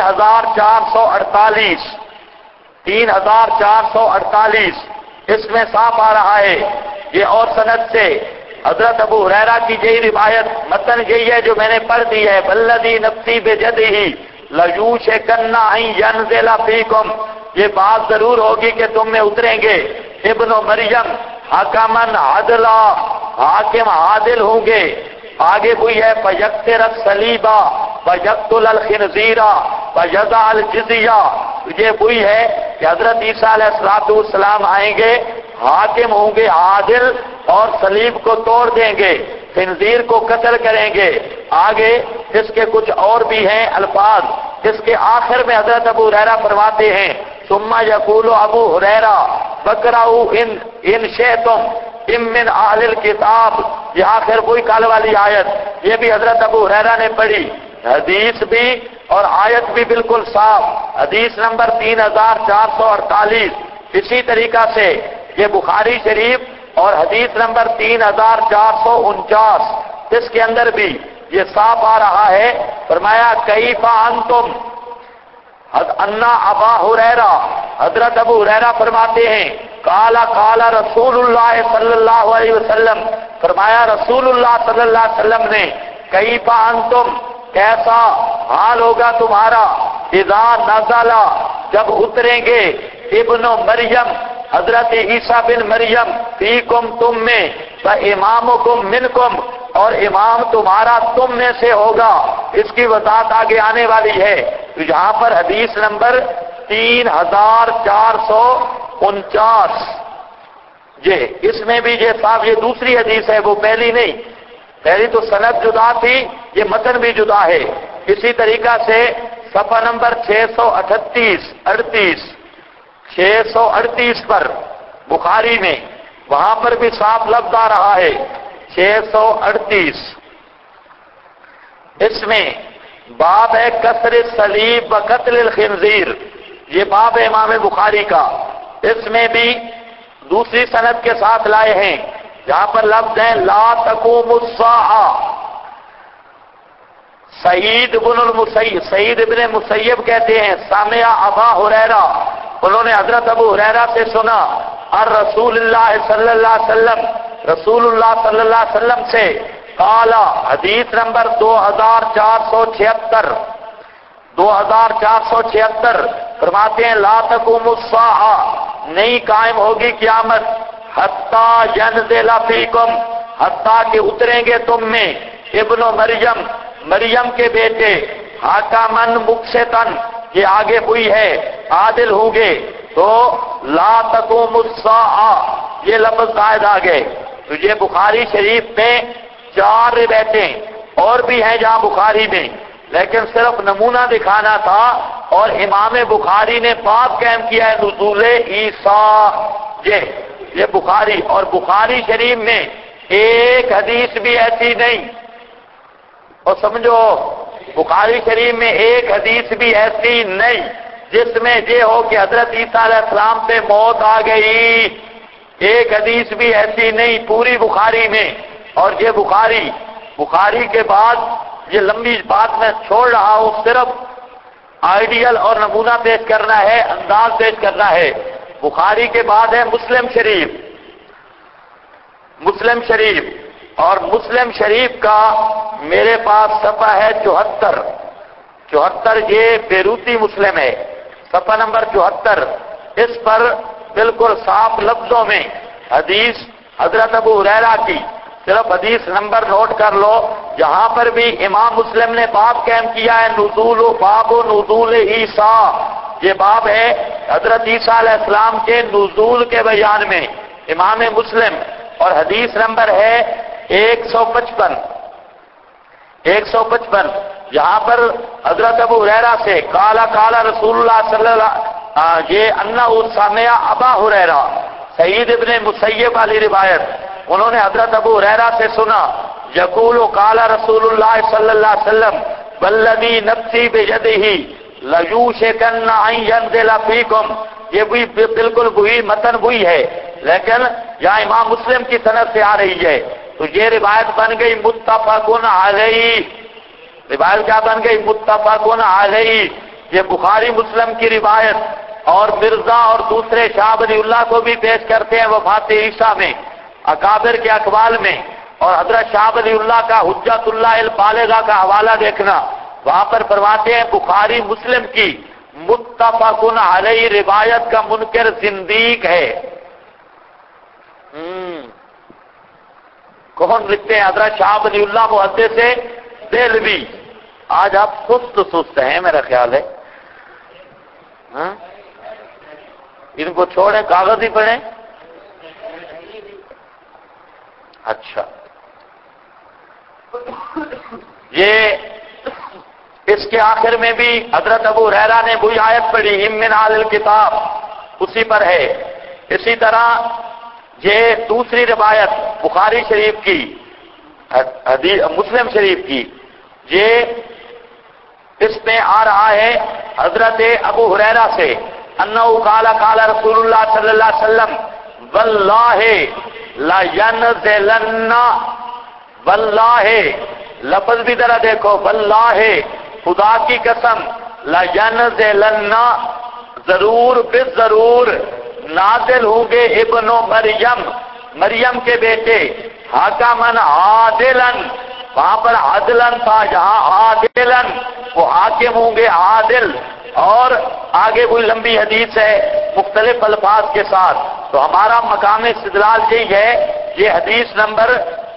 3448، اس میں صاف آ رہا ہے، یہ اور سند سے حضرت ابو ہریرہ کی یہی روایت، متن یہی ہے جو میں نے پڑھ دی ہے، والذی نفسی بیدہ لیوشکن ان ینزل فیکم، یہ بات ضرور ہوگی کہ تم میں اتریں گے ابن مریم، حکمن عدلا، حاکم عادل ہوں گے، آگے کوئی ہے فیکسر الصلیبہ ویقتل الخنزیرہ ویضع الجزیہ، یہ وہی ہے کہ حضرت عیسیٰ علیہ السلام آئیں گے، حاکم ہوں گے عادل، اور صلیب کو توڑ دیں گے، خنزیر کو قتل کریں گے۔ آگے اس کے کچھ اور بھی ہیں الفاظ، اس کے آخر میں حضرت ابو ہریرہ فرماتے ہیں ثم یقول ابو ہریرہ بقرؤ ان شئتم من اہل الکتاب، یہ آخر وہی کال والی آیت، یہ بھی حضرت ابو ہریرہ نے پڑھی، حدیث بھی اور آیت بھی بالکل صاف، حدیث نمبر 3448۔ اسی طریقہ سے یہ بخاری شریف اور حدیث نمبر 3449، اس کے اندر بھی یہ صاف آ رہا ہے، فرمایا کیف انتم انا ابا ہریرہ، حضرت ابو ہریرہ فرماتے ہیں قال رسول اللہ صلی اللہ علیہ وسلم، فرمایا رسول اللہ صلی اللہ علیہ وسلم نے کیف انتم، کیسا حال ہوگا تمہارا، اذا نزل، جب اتریں گے، ابن مریم، حضرت عیسیٰ بن مریم، فیکم، تم میں، فامامکم منکم، اور امام تمہارا تم میں سے ہوگا، اس کی وضاحت آگے آنے والی ہے۔ تو یہاں پر حدیث نمبر 3449، یہ اس میں بھی یہ صاحب یہ دوسری حدیث ہے، وہ پہلی نہیں، پہلی تو سند جدا تھی، یہ متن بھی جدا ہے۔ اسی طریقہ سے صفحہ نمبر 638 پر بخاری میں، وہاں پر بھی صاف لفظ آ رہا ہے 638، اس میں باب ہے کسر صلیب و قتل الخنزیر، یہ باب ہے امام بخاری کا، اس میں بھی دوسری سند کے ساتھ لائے ہیں، جہاں پر لفظ ہیں لا تقوم الساعہ۔ سعید بن مسیب کہتے ہیں سامع ابا ہریرہ، انہوں نے حضرت ابو ہریرہ سے سنا، الرسول اللہ صلی اللہ علیہ وسلم، رسول اللہ صلی اللہ علیہ وسلم سے، قال، حدیث نمبر 2476، فرماتے ہیں لا تقوم الساعہ، نہیں قائم ہوگی قیامت، حتی ینزل فیکم، حتیٰ کہ اتریں گے تم میں، ابن مریم کے بیٹے، حاکمن مقسطن، یہ آگے ہوئی ہے عادل ہوں گے، تو لا تقوم الساعہ یہ لفظ زائد آ گئے۔ تو یہ بخاری شریف میں 4 روایتیں اور بھی ہیں جہاں بخاری میں، لیکن صرف نمونہ دکھانا تھا، اور امام بخاری نے باب قائم کیا ہے نزول عیسیٰ، یہ بخاری، اور بخاری شریف میں ایک حدیث بھی ایسی نہیں، اور سمجھو بخاری شریف میں ایک حدیث بھی ایسی نہیں جس میں یہ ہو کہ حضرت عیسیٰ علیہ السلام پہ موت آ گئی، ایک حدیث بھی ایسی نہیں پوری بخاری میں۔ اور یہ بخاری کے بعد یہ لمبی بات میں چھوڑ رہا ہوں، صرف آئیڈیل اور نمونہ پیش کرنا ہے، انداز پیش کرنا ہے۔ بخاری کے بعد ہے مسلم شریف، اور مسلم شریف کا میرے پاس صفحہ ہے 74، یہ بیروتی مسلم ہے، صفحہ نمبر 74، اس پر بالکل صاف لفظوں میں حدیث حضرت ابو ہریرہ کی، صرف حدیث نمبر نوٹ کر لو، جہاں پر بھی امام مسلم نے باب قائم کیا ہے باب نزول عیسیٰ، یہ باب ہے حضرت عیسیٰ علیہ السلام کے نزول کے بیان میں، امام مسلم، اور حدیث نمبر ہے 155، یہاں پر حضرت ابو ہریرہ سے قال رسول اللہ صلی اللہ یہ انہ سامع ابا ہریرہ، سعید ابن مسیب والی روایت، انہوں نے حضرت ابو ہریرہ سے سنا، یقول قال رسول اللہ صلی اللہ علیہ وسلم والذی نفسی بیدہ لیوشکن ان ینزل فیکم، یہ بھی بالکل وہی متن وہی ہے، لیکن یہاں امام مسلم کی سند سے آ رہی ہے، تو یہ روایت بن گئی متفقن علیہ، روایت کیا بن گئی متفقن علیہ، یہ بخاری مسلم کی روایت، اور مرزا اور دوسرے شاہ ولی اللہ کو بھی پیش کرتے ہیں وفات عیسیٰ میں، اکابر کے اقوال میں، اور حضرت شاہ ولی اللہ کا حجت اللہ البالغہ کا حوالہ دیکھنا، وہاں پر فرماتے ہیں بخاری مسلم کی متفقن علیہ روایت کا منکر زندیق ہے۔ کون لکھتے ہیں؟ حضرت شاہ ولی اللہ محدث دہلوی۔ آج آپ سست ہیں میرا خیال ہے، ان کو چھوڑیں کاغذ ہی پڑھیں۔ اچھا، یہ اس کے آخر میں بھی حضرت ابو ہریرہ نے وہی آیت پڑھی، ہم من اہل الکتاب، اسی پر ہے۔ اسی طرح یہ دوسری روایت بخاری شریف کی، مسلم شریف کی، یہ اس میں آ رہا ہے حضرت ابو ہریرہ سے، انہ قال قال رسول اللہ صلی اللہ علیہ وسلم واللہ لا ینزلن، واللہ لفظ بھی ذرا دیکھو، واللہ خدا کی قسم، لا ینزلن ضرور بالضرور نازل ہوں گے ابن مریم، مریم کے بیٹے، حکمن عادلن، وہاں پر عادلن تھا، یہاں عادلن، وہ حاکم ہوں گے عادل، اور آگے کوئی لمبی حدیث ہے مختلف الفاظ کے ساتھ۔ تو ہمارا مقام استدلال یہی ہے، یہ حدیث نمبر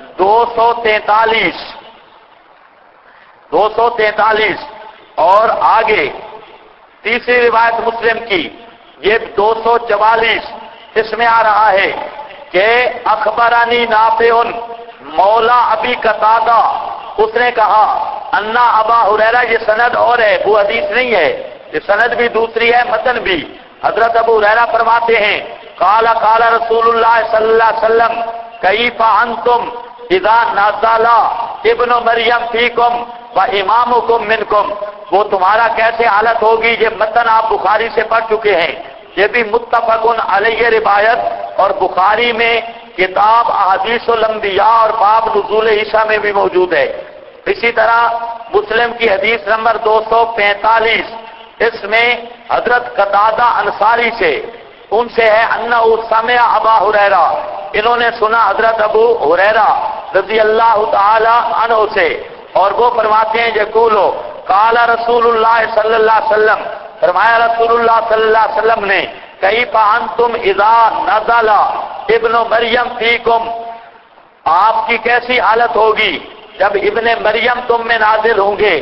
243 اور آگے تیسری روایت مسلم کی یہ 244، اس میں آ رہا ہے کہ اخبرانی نافع مولا ابی قتادہ، اس نے کہا انا ابا ہریرہ، یہ سند اور ہے، وہ حدیث نہیں ہے، یہ سند بھی دوسری ہے، متن بھی۔ حضرت ابو ہریرہ فرماتے ہیں قال قال رسول اللہ صلی اللہ علیہ وسلم کیف انتم اذا نزل ابن مریم فیکم و امامکم منکم، وہ تمہارا کیسے حالت ہوگی، یہ متن آپ بخاری سے پڑھ چکے ہیں، یہ بھی متفق علیہ روایت، اور بخاری میں کتاب احادیث الانبیاء اور باب نزول عیسیٰ میں بھی موجود ہے۔ اسی طرح مسلم کی حدیث نمبر 245، اس میں حضرت قتادہ انصاری سے، ان سے ہے انہ سمع ابا ہریرہ، انہوں نے سنا حضرت ابو ہریرہ رضی اللہ تعالی عنہ سے، اور وہ فرماتے ہیں یقولو قال رسول اللہ صلی اللہ علیہ وسلم، فرمایا رسول اللہ صلی اللہ علیہ وسلم نے کیف انتم اذا نزل ابن مریم فیکم، آپ کی کیسی حالت ہوگی جب ابن مریم تم میں نازل ہوں گے،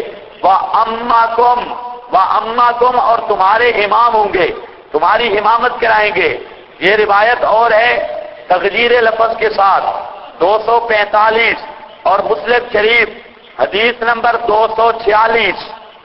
وَأَمَّاكُمْ اور تمہارے امام ہوں گے، تمہاری امامت کرائیں گے۔ یہ روایت اور ہے تغییر لفظ کے ساتھ 245، اور مسلم شریف حدیث نمبر 246،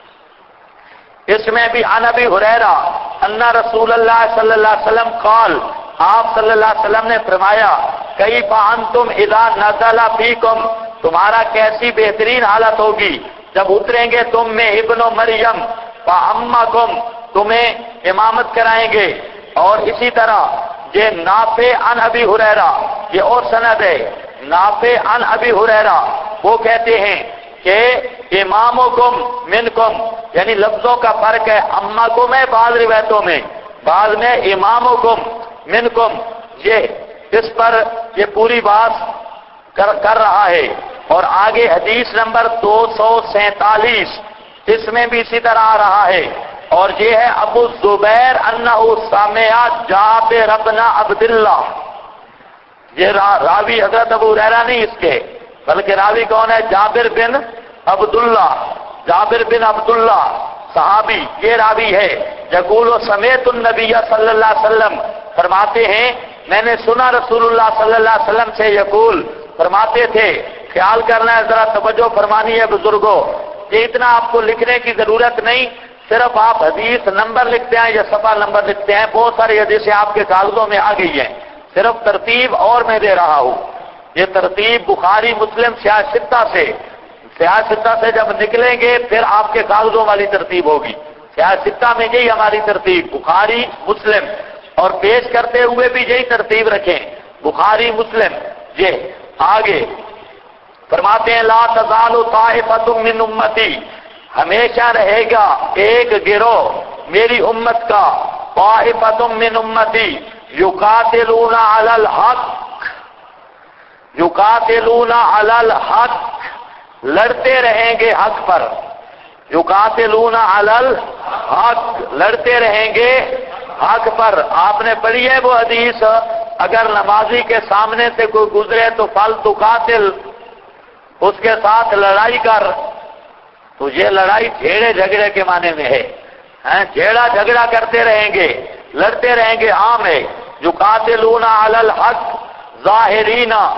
اس میں بھی عن ابی ہریرہ ان رسول اللہ صلی اللہ علیہ وسلم قال، آپ صلی اللہ علیہ وسلم نے فرمایا کیف انتم اذا نزل فیکم، تمہارا کیسی بہترین حالت ہوگی جب اتریں گے تم میں ابن مریم، فَأَمَّكُمْ تمہیں امامت کرائیں گے۔ اور اسی طرح یہ نافع عن ابی ہریرہ، یہ اور سند ہے، نافع عن ابی ہریرہ، وہ کہتے ہیں کہ امامکم منکم، یعنی لفظوں کا فرق ہے، امکم ہے بعض روایتوں میں، بعض میں امامکم منکم، یہ اس پر یہ پوری بات کر رہا ہے۔ اور آگے حدیث نمبر 247، اس میں بھی اسی طرح آ رہا ہے، اور یہ ہے ابو زبیر انہ سمع جابر بن عبداللہ، یہ راوی حضرت ابو ہریرہ نہیں اس کے، بلکہ راوی کون ہے، جابر بن عبداللہ، جابر بن عبداللہ صحابی، یہ راوی ہے۔ یقول سمیت النبی صلی اللہ علیہ وسلم، فرماتے ہیں میں نے سنا رسول اللہ صلی اللہ علیہ وسلم سے یقول، فرماتے تھے، خیال کرنا ہے، ذرا توجہ فرمانی ہے بزرگوں، یہ اتنا آپ کو لکھنے کی ضرورت نہیں، صرف آپ حدیث نمبر لکھتے ہیں یا صفحہ نمبر لکھتے ہیں، بہت ساری حدیثیں آپ کے کاغذوں میں آ گئی ہیں، صرف ترتیب اور میں دے رہا ہوں، یہ ترتیب بخاری مسلم سیاہ ستہ سے جب نکلیں گے پھر آپ کے کاغذوں والی ترتیب ہوگی، سیاہ ستہ میں یہی ہماری ترتیب، بخاری مسلم، اور پیش کرتے ہوئے بھی یہی ترتیب رکھیں، بخاری مسلم۔ یہ آگے فرماتے ہیں لا تزال طائفۃ من امتی، ہمیشہ رہے گا ایک گروہ میری امت کا، طائفۃ من امتی یقاتلون علی الحق، یقاتلون علی الحق، لڑتے رہیں گے حق پر، یقاتلون علی الحق، لڑتے رہیں گے حق پر۔ آپ نے پڑھی ہے وہ حدیث، اگر نمازی کے سامنے سے کوئی گزرے تو فلتقاتل، اس کے ساتھ لڑائی کر، تو یہ لڑائی جھیڑے جھگڑے کے معنی میں ہے، جھیڑا جھگڑا کرتے رہیں گے، لڑتے رہیں گے، عام ہے، یقاتلون علی الحق ظاہرین،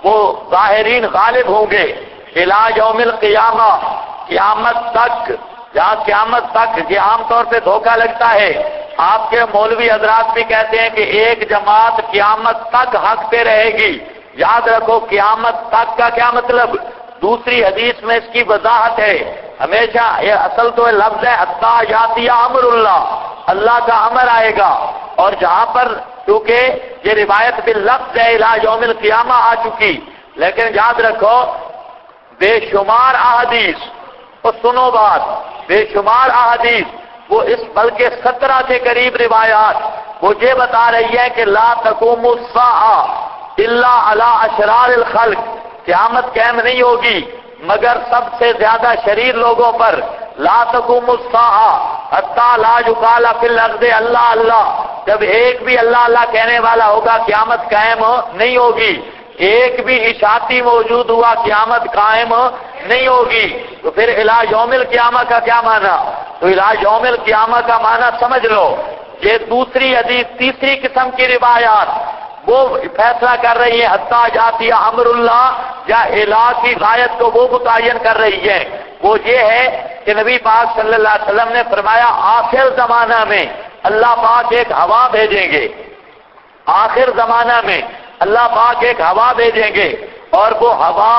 وہ ظاہرین غالب ہوں گے الی یوم القیامہ، قیامت تک، جہاں قیامت تک، یہ عام طور پہ دھوکہ لگتا ہے۔ آپ کے مولوی حضرات بھی کہتے ہیں کہ ایک جماعت قیامت تک حق پہ رہے گی۔ یاد رکھو قیامت تک کا کیا مطلب؟ دوسری حدیث میں اس کی وضاحت ہے، ہمیشہ یہ اصل تو لفظ ہے حتی یاتی امر اللہ، اللہ کا امر آئے گا، اور جہاں پر کیونکہ یہ روایت باللفظ ہے الی یوم القیامہ آ چکی، لیکن یاد رکھو بے شمار احادیث، اور سنو بات، بے شمار احادیث، وہ اس بلکہ 17 کے قریب روایات مجھے بتا رہی ہے کہ لا تقوم الساعہ الا علی اشرار الخلق، قیامت قائم نہیں ہوگی مگر سب سے زیادہ شریر لوگوں پر۔ لا تقوم الساعہ حتی لا یقال فی الارض اللہ اللہ، جب ایک بھی اللہ اللہ کہنے والا ہوگا قیامت قائم نہیں ہوگی، ایک بھی اشاعتی موجود ہوا قیامت قائم نہیں ہوگی۔ تو پھر الی یوم القیامہ کا کیا معنی؟ تو الی یوم القیامہ کا معنی سمجھ لو، یہ دوسری حدیث، تیسری قسم کی روایات وہ فیصلہ کر رہی ہے حتی یاتی امر اللہ، یا الہ کی غایت کو وہ متعین کر رہی ہے۔ وہ یہ ہے کہ نبی پاک صلی اللہ علیہ وسلم نے فرمایا آخر زمانہ میں اللہ پاک ایک ہوا بھیجیں گے، آخر زمانہ میں اللہ پاک ایک ہوا بھیجیں گے، اور وہ ہوا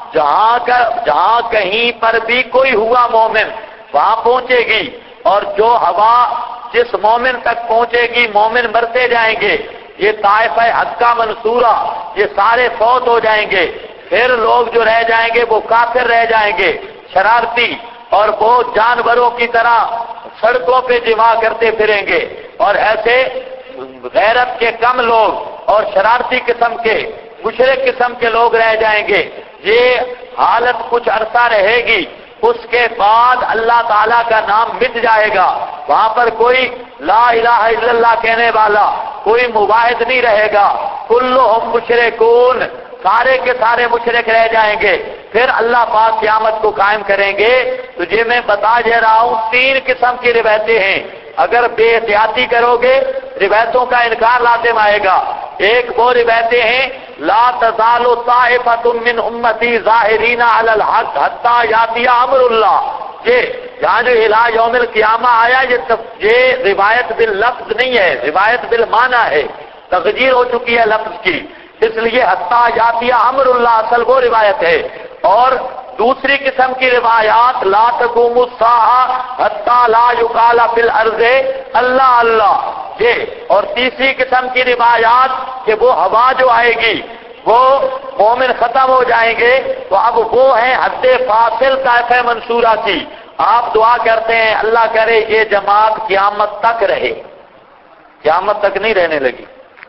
جہاں کہیں پر بھی کوئی ہوا مومن وہاں پہنچے گی، اور جو ہوا جس مومن تک پہنچے گی مومن مرتے جائیں گے، یہ طائفہ حقہ منصورہ یہ سارے فوت ہو جائیں گے، پھر لوگ جو رہ جائیں گے وہ کافر رہ جائیں گے، شرارتی، اور وہ جانوروں کی طرح سڑکوں پہ جمع کرتے پھریں گے، اور ایسے غیرت کے کم لوگ اور شرارتی قسم کے مشرک قسم کے لوگ رہ جائیں گے۔ یہ حالت کچھ عرصہ رہے گی، اس کے بعد اللہ تعالیٰ کا نام مٹ جائے گا، وہاں پر کوئی لا الہ الا اللہ کہنے والا، کوئی مواحد نہیں رہے گا، کلہم مشرکون، سارے کے سارے مشرک رہ جائیں گے۔ پھر اللہ پاک قیامت کو قائم کریں گے۔ تو یہ میں بتا دے رہا ہوں 3 قسم کی روایتیں ہیں، اگر بے احتیاطی کرو گے روایتوں کا انکار لازم آئے گا۔ ایک وہ روایتیں ہیں لا تزال طائفۃ من امتی ظاہرین علی الحق حتی یاتی امر اللہ، یہ یہاں جو الی یوم القیامہ آیا یہ روایت باللفظ نہیں ہے، روایت بالمعنی ہے، تغییر ہو چکی ہے لفظ کی، اس لیے حتی یاتی امر اللہ اصل وہ روایت ہے۔ اور دوسری قسم کی روایات لا تقوم الساعہ حتی لا یقال فی الارض اللہ اللہ، یہ، اور تیسری قسم کی روایات کہ وہ ہوا جو آئے گی وہ مومن ختم ہو جائیں گے، تو اب وہ ہیں حد فاصل طائفہ منصورہ کی۔ آپ دعا کرتے ہیں اللہ کرے یہ جماعت قیامت تک رہے، قیامت تک نہیں رہنے لگی،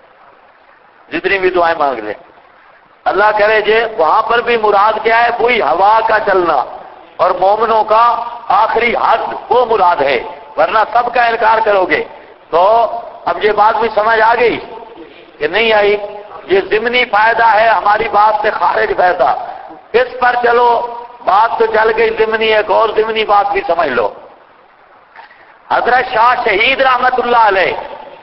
جتنی بھی دعائیں مانگ لیں اللہ کرے جے وہاں پر بھی مراد کیا ہے؟ وہی ہوا کا چلنا، اور مومنوں کا آخری حد وہ مراد ہے، ورنہ سب کا انکار کرو گے۔ تو اب یہ بات بھی سمجھ آ گئی کہ نہیں آئی؟ یہ ضمنی فائدہ ہے، ہماری بات سے خارج فائدہ، اس پر چلو بات تو چل گئی ضمنی، ایک اور ضمنی بات بھی سمجھ لو۔ حضرت شاہ شہید رحمت اللہ علیہ،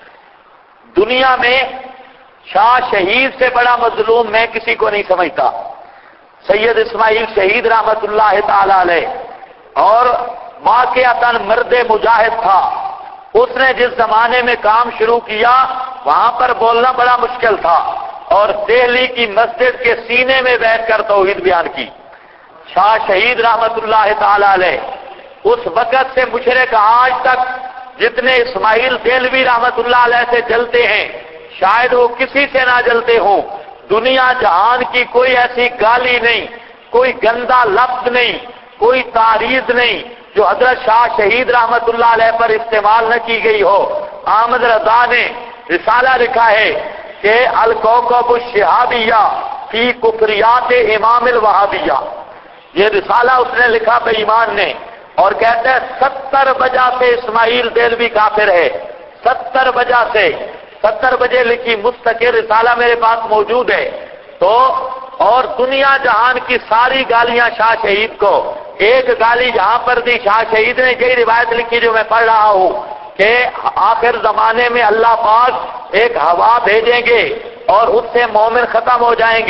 دنیا میں شاہ شہید سے بڑا مظلوم میں کسی کو نہیں سمجھتا، سید اسماعیل شہید رحمت اللہ تعالی علیہ، اور واقعتاً مرد مجاہد تھا۔ اس نے جس زمانے میں کام شروع کیا وہاں پر بولنا بڑا مشکل تھا، اور دہلی کی مسجد کے سینے میں بیٹھ کر توحید بیان کی۔ شاہ شہید رحمت اللہ تعالی علیہ اس وقت سے مشرک آج تک جتنے اسماعیل دہلوی رحمت اللہ علیہ سے جلتے ہیں شاید وہ کسی سے نہ جلتے ہوں۔ دنیا جہان کی کوئی ایسی گالی نہیں، کوئی گندا لفظ نہیں، کوئی تعریض نہیں جو حضرت شاہ شہید رحمت اللہ علیہ پر استعمال نہ کی گئی ہو۔ احمد رضا نے رسالہ لکھا ہے کہ الکوكب الشہابیہ فی کفریات امام الوہابیہ، یہ رسالہ اس نے لکھا بے ایمان نے، اور کہتے ہیں 70 وجہ سے اسماعیل دہلوی کافر ہے، 70 وجہ سے، 70 بجے لکھی مستقل رسالہ میرے پاس موجود ہے۔ تو اور دنیا جہان کی ساری گالیاں شاہ شہید کو، ایک گالی جہاں پر دی شاہ شہید نے یہی روایت لکھی جو میں پڑھ رہا ہوں کہ آخر زمانے میں اللہ پاک ایک ہوا بھیجیں گے اور اس سے مومن ختم ہو جائیں گے،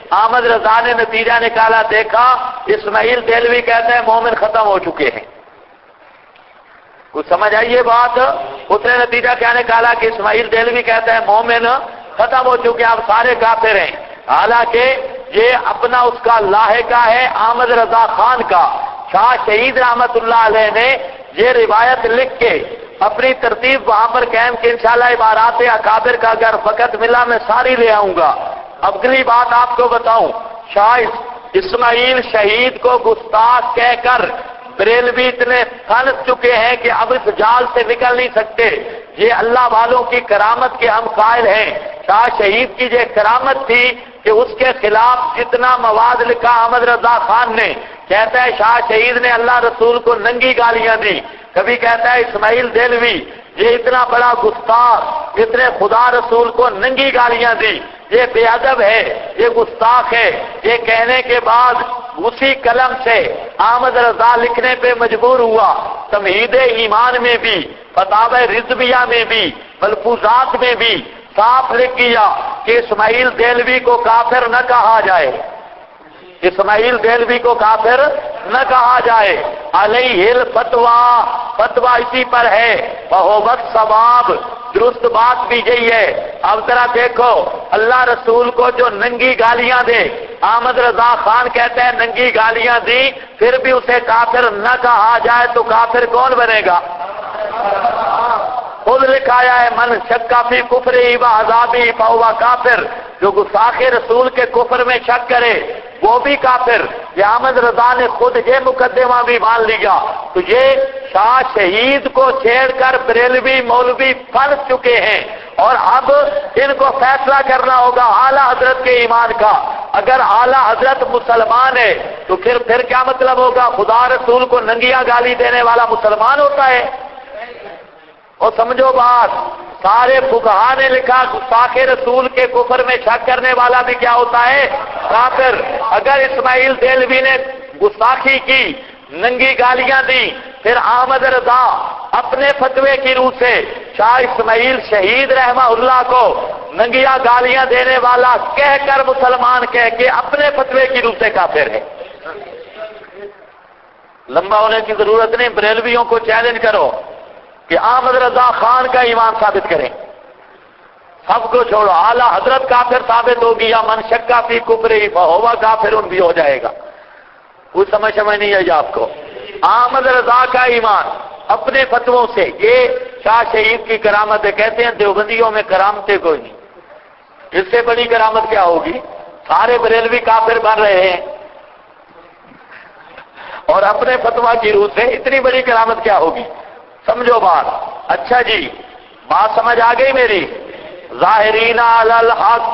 احمد رضا نے نتیجہ نکالا، دیکھا اسماعیل دہلوی کہتا ہے مومن ختم ہو چکے ہیں. کچھ سمجھ آئیے بات؟ اس نے نتیجہ کیا نکالا کہ اسماعیل دہلوی کہتا ہے مومن ختم ہو چکے ہیں، اب سارے کافر ہیں. حالانکہ یہ اپنا اس کا لاحقہ ہے احمد رضا خان کا. شاہ شہید رحمت اللہ علیہ نے یہ روایت لکھ کے اپنی ترتیب وہاں پر قائم کہ انشاءاللہ عبارات اکابر کا اگر وقت ملا میں ساری لے آؤں گا. اگلی بات آپ کو بتاؤں، شاہ اسماعیل شہید کو گستاخ کہہ کر بریلوی اتنے پھنس چکے ہیں کہ اب اس جال سے نکل نہیں سکتے. یہ اللہ والوں کی کرامت کے ہم قائل ہیں. شاہ شہید کی یہ کرامت تھی کہ اس کے خلاف جتنا مواد لکھا احمد رضا خان نے، کہتا ہے شاہ شہید نے اللہ رسول کو ننگی گالیاں دی. کبھی کہتا ہے اسماعیل دہلوی یہ اتنا بڑا گستاخ، اتنے خدا رسول کو ننگی گالیاں دی، یہ بے ادب ہے، یہ گستاخ ہے. یہ کہنے کے بعد اسی قلم سے احمد رضا لکھنے پہ مجبور ہوا. تمہید ایمان میں بھی، فتاوی رضویہ میں بھی، ملفوظات میں بھی صاف لکھ دیا کہ اسماعیل دہلوی کو کافر نہ کہا جائے، اسماعیل دہلوی کو کافر نہ کہا جائے. علیہ الفتویٰ، فتویٰ اسی پر ہے. وہو ثواب، درست بات بھی یہی ہے. اب ذرا دیکھو اللہ رسول کو جو ننگی گالیاں دے، احمد رضا خان کہتا ہے ننگی گالیاں دی، پھر بھی اسے کافر نہ کہا جائے تو کافر کون بنے گا؟ خود لکھایا ہے من شکا فی کفری و عذابی فہو کافر. جو گستاخ رسول کے کفر میں شک کرے وہ بھی کافر. یہ احمد رضا نے خود یہ مقدمہ بھی مان لیا. تو یہ شاہ شہید کو چھیڑ کر بریلوی مولوی پھنس چکے ہیں، اور اب ان کو فیصلہ کرنا ہوگا اعلی حضرت کے ایمان کا. اگر اعلی حضرت مسلمان ہے تو پھر کیا مطلب ہوگا؟ خدا رسول کو ننگیاں گالی دینے والا مسلمان ہوتا ہے؟ اور سمجھو بات، سارے فقہا نے لکھا گستاخ رسول کے کفر میں شک کرنے والا بھی کیا ہوتا ہے؟ کافر. اگر اسماعیل دہلوی نے گستاخی کی، ننگی گالیاں دی، پھر احمد رضا اپنے فتوے کی روح سے شاہ اسماعیل شہید رحمہ اللہ کو ننگیاں گالیاں دینے والا کہہ کر مسلمان کہہ کے اپنے فتوے کی روح سے کافر ہے. لمبا ہونے کی ضرورت نہیں، بریلویوں کو چیلنج کرو کہ احمد رضا خان کا ایمان ثابت کریں. سب کو چھوڑو، اعلیٰ حضرت کافر ثابت ہوگی یا من شکا فی کفری فہو کافر بھی ہو جائے گا. کوئی سمجھ نہیں آئی آپ کو؟ احمد رضا کا ایمان اپنے فتووں سے، یہ شاہ شہید کی کرامت ہے. کہتے ہیں دیوبندیوں میں کرامتیں کوئی نہیں، اس سے بڑی کرامت کیا ہوگی؟ سارے بریلوی کافر بن رہے ہیں اور اپنے فتوا کی روح سے اتنی بڑی کرامت کیا ہوگی؟ سمجھو بات. اچھا جی، بات سمجھ آ گئی میری؟ ظاہرین علی الحق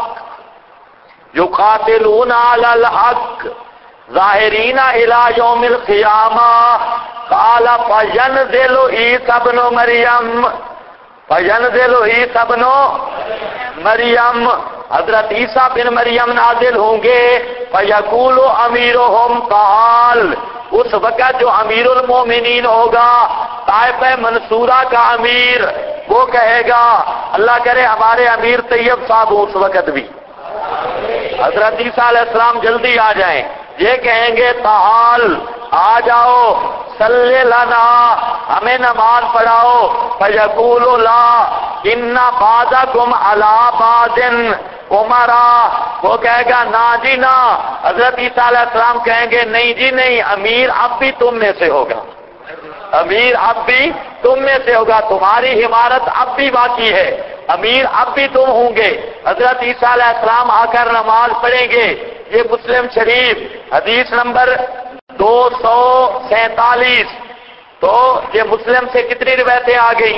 یقاتلون علی الحق ظاہرین الی یوم القیامہ. قال فینزل عیسی ابن مریم، فینزل عیسی ابن مریم، حضرت عیسیٰ بن مریم نازل ہوں گے. فیقول امیرہم تعال، اس وقت جو امیر المومنین ہوگا، طائفہ منصورہ کا امیر، وہ کہے گا، اللہ کرے ہمارے امیر طیب صاحب اس وقت بھی، حضرت عیسیٰ علیہ السلام جلدی آ جائیں. یہ کہیں گے تعال، آ جاؤ، صلی لنا، ہمیں نماز پڑھاؤ. فیقول لا ان بعضکم علی بعض عمرا، وہ کہے گا نا جی نا. حضرت عیسیٰ علیہ السلام کہیں گے نہیں جی نہیں، امیر اب بھی تم میں سے ہوگا، امیر اب بھی تم میں سے ہوگا، تمہاری عمارت اب بھی باقی ہے، امیر اب بھی تم ہوں گے. حضرت عیسیٰ علیہ السلام آ کر نماز پڑھیں گے. یہ مسلم شریف حدیث نمبر 247. تو یہ مسلم سے کتنی روایتیں آ گئی؟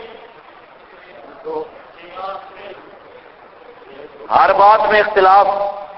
ہر بات میں اختلاف.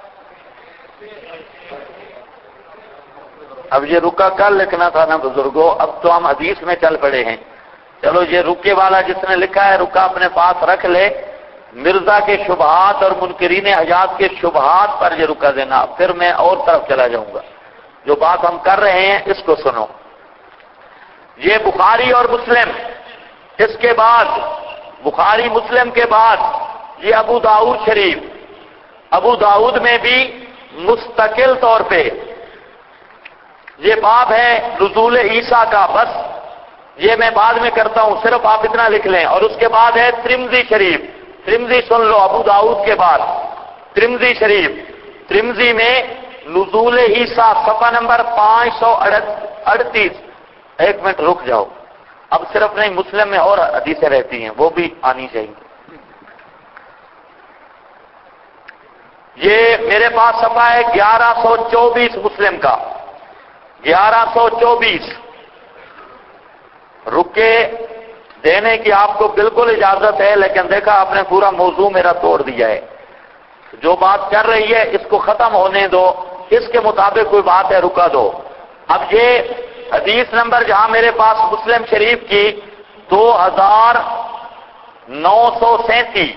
اب یہ رکا کل لکھنا تھا نا بزرگوں، اب تو ہم حدیث میں چل پڑے ہیں. چلو یہ رکے والا جس نے لکھا ہے رکا اپنے پاس رکھ لے. مرزا کے شبہات اور منکرین حجاز کے شبہات پر یہ رکا دینا، پھر میں اور طرف چلا جاؤں گا. جو بات ہم کر رہے ہیں اس کو سنو. یہ بخاری اور مسلم، اس کے بعد بخاری مسلم کے بعد یہ ابو داؤد شریف، ابو داؤد میں بھی مستقل طور پہ یہ باب ہے نزول عیسیٰ کا، بس یہ میں بعد میں کرتا ہوں، صرف آپ اتنا لکھ لیں. اور اس کے بعد ہے ترمذی شریف. ترمذی سن لو، ابو داؤد کے بعد ترمذی شریف. ترمذی میں نزول عیسیٰ صفحہ نمبر 538. ایک منٹ رک جاؤ، اب صرف نہیں مسلم میں اور حدیثیں رہتی ہیں، وہ بھی آنی چاہیے. یہ میرے پاس صفحہ ہے 1124 مسلم کا، 1124. رکے دینے کی آپ کو بالکل اجازت ہے، لیکن دیکھا آپ نے پورا موضوع میرا توڑ دیا ہے. جو بات چل رہی ہے اس کو ختم ہونے دو، اس کے مطابق کوئی بات ہے رکا دو. اب یہ حدیث نمبر جہاں میرے پاس مسلم شریف کی 2937،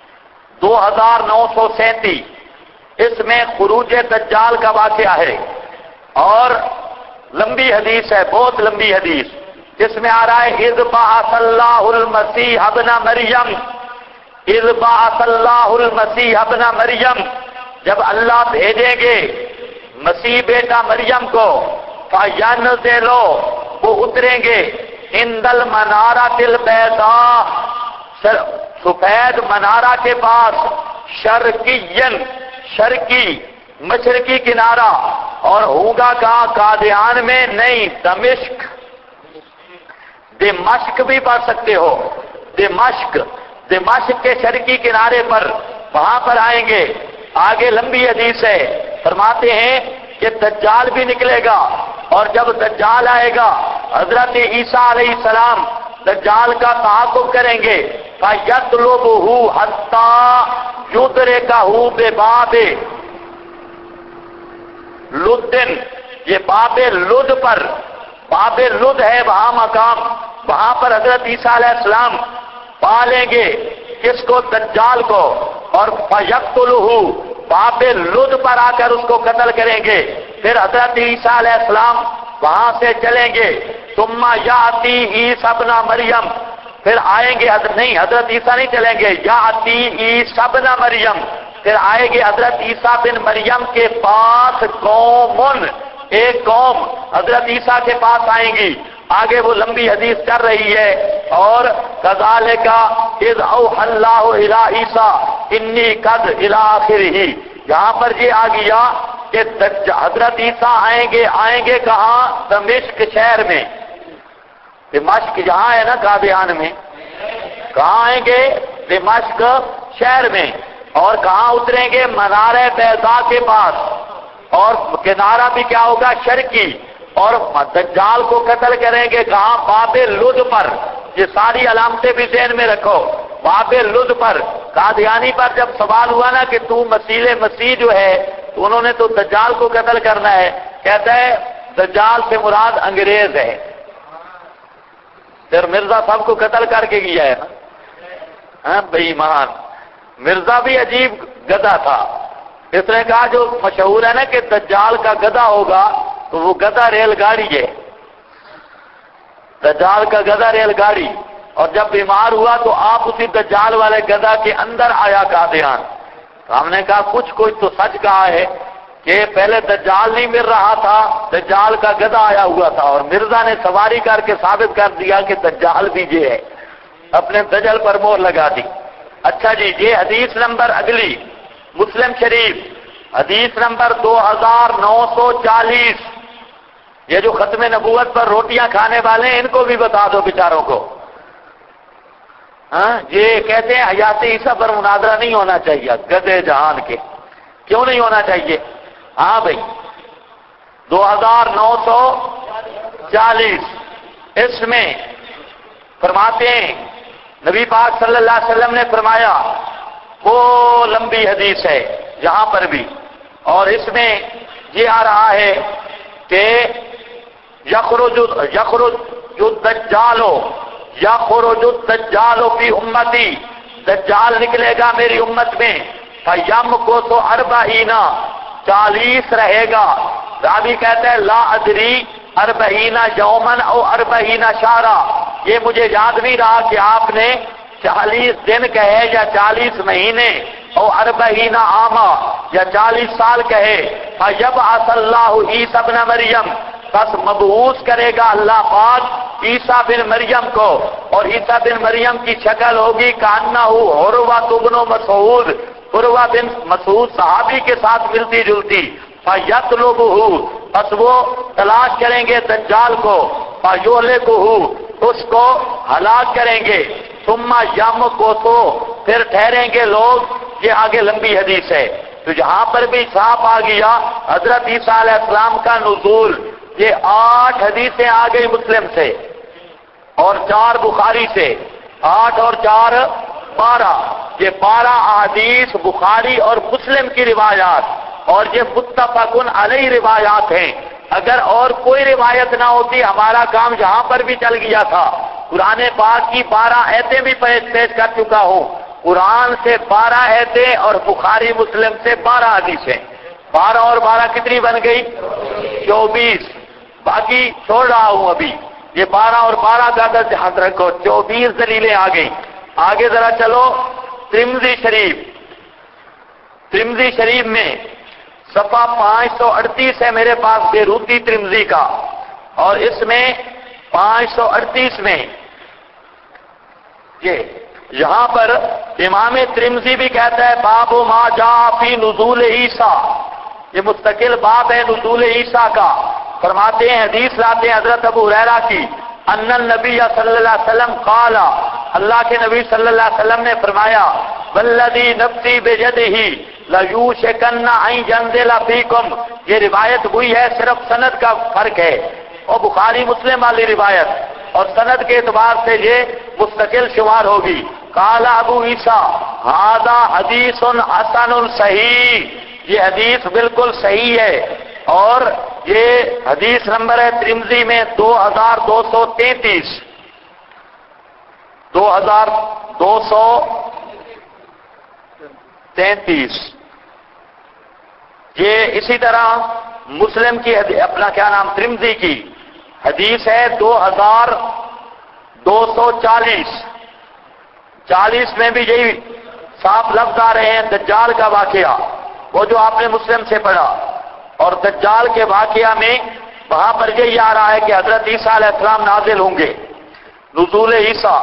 2937 اس میں خروج دجال کا واقعہ ہے اور لمبی حدیث ہے، بہت لمبی حدیث. اس میں آ رہا ہے اذ بعث اللہ المسیح ابن مریم، اذ بعث اللہ المسیح ابن مریم، جب اللہ بھیجیں گے مسیح بیٹا مریم کو، فینزلوا وہ اتریں گے عند المنارۃ البیضاء سفید منارہ کے پاس، شرقین شرقی مشرقی کنارہ، اور ہوگا کہاں؟ قادیان میں نہیں، دمشق. دمشق بھی پڑھ سکتے ہو، دمشق، دمشق کے شرقی کنارے پر وہاں پر آئیں گے. آگے لمبی حدیث ہے، فرماتے ہیں کہ دجال بھی نکلے گا، اور جب دجال آئے گا حضرت عیسیٰ علیہ السلام دجال کا تعاقب کریں گے. فَيَطْلُبُهُ حَتَّى يُدْرِكَهُ بِبَابِ لُدٍ، یہ باب لد پر، باب لد ہے وہاں مقام، وہاں پر حضرت عیسیٰ علیہ السلام پالیں گے کس کو؟ دجال کو. اور فَيَقْتُلُهُ باب لد پر آ کر اس کو قتل کریں گے. پھر حضرت عیسیٰ علیہ السلام وہاں سے چلیں گے. ثُمَّ يَأْتِي عِیسیٰ ابْنَ مریم، پھر آئیں گے نہیں حضرت عیسیٰ نہیں چلیں گے، یأتی عیسیٰ ابن مریم، پھر آئے گے حضرت عیسیٰ بن مریم کے پاس قومن، ایک قوم حضرت عیسیٰ کے پاس آئیں گی. آگے وہ لمبی حدیث چل رہی ہے. اور کذالک اذ اوحی اللہ الی عیسیٰ انی قد الی آخرہ، یہاں پر یہ آ گیا کہ حضرت عیسیٰ آئیں گے کہاں؟ دمشق شہر میں. دمشق جہاں ہے نا قادیان میں، کہاں آئیں گے؟ دمشق شہر میں. اور کہاں اتریں گے؟ منارہ بیضاء کے پاس، اور کنارہ بھی کیا ہوگا؟ شرقی. اور دجال کو قتل کریں گے کہاں؟ باب لد پر. یہ ساری علامتیں بھی ذہن میں رکھو. باب لد پر قادیانی پر جب سوال ہوا نا کہ تو مسیح جو ہے، تو انہوں نے تو دجال کو قتل کرنا ہے، کہتا ہے دجال سے مراد انگریز ہے. پھر مرزا صاحب کو قتل کر کے گیا ہے نا، ہاں بے ایمان. مرزا بھی عجیب گدھا تھا. اس نے کہا جو مشہور ہے نا کہ دجال کا گدھا ہوگا، تو وہ گدھا ریل گاڑی ہے، دجال کا گدھا ریل گاڑی. اور جب بیمار ہوا تو آپ اسی دجال والے گدھا کے اندر آیا قادیان. تو ہم نے کہا کچھ تو سچ کہا ہے کہ پہلے دجال نہیں مل رہا تھا، دجال کا گدھا آیا ہوا تھا، اور مرزا نے سواری کر کے ثابت کر دیا کہ دجال بھی یہ ہے، اپنے دجل پر مہر لگا دی. اچھا جی، یہ حدیث نمبر اگلی مسلم شریف حدیث نمبر 2940. یہ جو ختم نبوت پر روٹیاں کھانے والے ہیں ان کو بھی بتا دو بیچاروں کو. ہاں یہ کہتے ہیں حیات عیسیٰ پر مناظرہ نہیں ہونا چاہیے، گدے جہان کے. کیوں نہیں ہونا چاہیے؟ ہاں بھائی 2940 اس میں فرماتے ہیں نبی پاک صلی اللہ علیہ وسلم نے فرمایا، وہ لمبی حدیث ہے یہاں پر بھی، اور اس میں یہ آ رہا ہے کہ یخرج الدجال فی امتی، دجال نکلے گا میری امت میں، فیمکث 40 40 رہے گا. راوی کہتا ہے لا ادری 40 یوما او 40 شہرا، یہ مجھے یاد نہیں رہا کہ آپ نے 40 دن کہے یا 40 مہینے او 40 عاما یا 40 سال کہے، فیبعث اللہ عیسی ابن مریم، بس مبعوث کرے گا اللہ پاک عیسیٰ بن مریم کو، اور عیسیٰ بن مریم کی شکل ہوگی کانہ عروہ بن مسعود، عروہ بن مسعود صحابی کے ساتھ ملتی جلتی، فیطلبہ، بس وہ تلاش کریں گے دجال کو، فیہلکہ، اس کو ہلاک کریں گے، ثم یمکث، پھر ٹھہریں گے لوگ، یہ آگے لمبی حدیث ہے۔ تو جہاں پر بھی صاف آ گیا حضرت عیسیٰ علیہ السلام کا نزول، یہ 8 حدیثیں آ گئی مسلم سے اور 4 بخاری سے، 8 اور 4 12، یہ 12 احادیث بخاری اور مسلم کی روایات، اور یہ متفقن علیہ روایات ہیں۔ اگر اور کوئی روایت نہ ہوتی ہمارا کام جہاں پر بھی چل گیا تھا۔ قرآن پاک کی 12 آیتیں بھی پیش کر چکا ہوں، قرآن سے 12 آیتیں اور بخاری مسلم سے 12 حدیثیں، 12 اور 12 کتنی بن گئی؟ 24، باقی چھوڑ رہا ہوں ابھی، یہ 12 اور 12 کا عدد یاد رکھو، 24 دلیلیں آ گئی۔ آگے ذرا چلو، ترمذی شریف، ترمذی شریف میں صفحہ 538 ہے میرے پاس، بیروتی ترمذی کا، اور اس میں 538 میں یہاں پر امام ترمذی بھی کہتا ہے باب ما جاء فی نزول عیسیٰ، یہ مستقل باب ہے نزول عیسیٰ کا۔ فرماتے ہیں، حدیث لاتے ہیں حضرت ابو ہریرہ کی، ان النبی صلی اللہ علیہ وسلم قال، اللہ کے نبی صلی اللہ علیہ وسلم نے فرمایا، والذی نفسی بیدہ لیوشکن ان ینزل فیکم، یہ روایت ہوئی ہے، صرف سند کا فرق ہے، اور بخاری مسلم والی روایت، اور سند کے اعتبار سے یہ مستقل شمار ہوگی۔ قال ابو عیسیٰ ھذا حدیث حسن صحیح، یہ حدیث بالکل صحیح ہے، اور یہ حدیث نمبر ہے ترمذی میں 2233، 2233۔ یہ اسی طرح مسلم کی اپنا کیا نام ترمذی کی حدیث ہے 2240، 40 میں بھی یہی صاف لفظ آ رہے ہیں، دجال کا واقعہ، وہ جو آپ نے مسلم سے پڑھا، اور دجال کے واقعہ میں وہاں پر یہی آ رہا ہے کہ حضرت عیسیٰ علیہ السلام نازل ہوں گے، نزول عیسیٰ،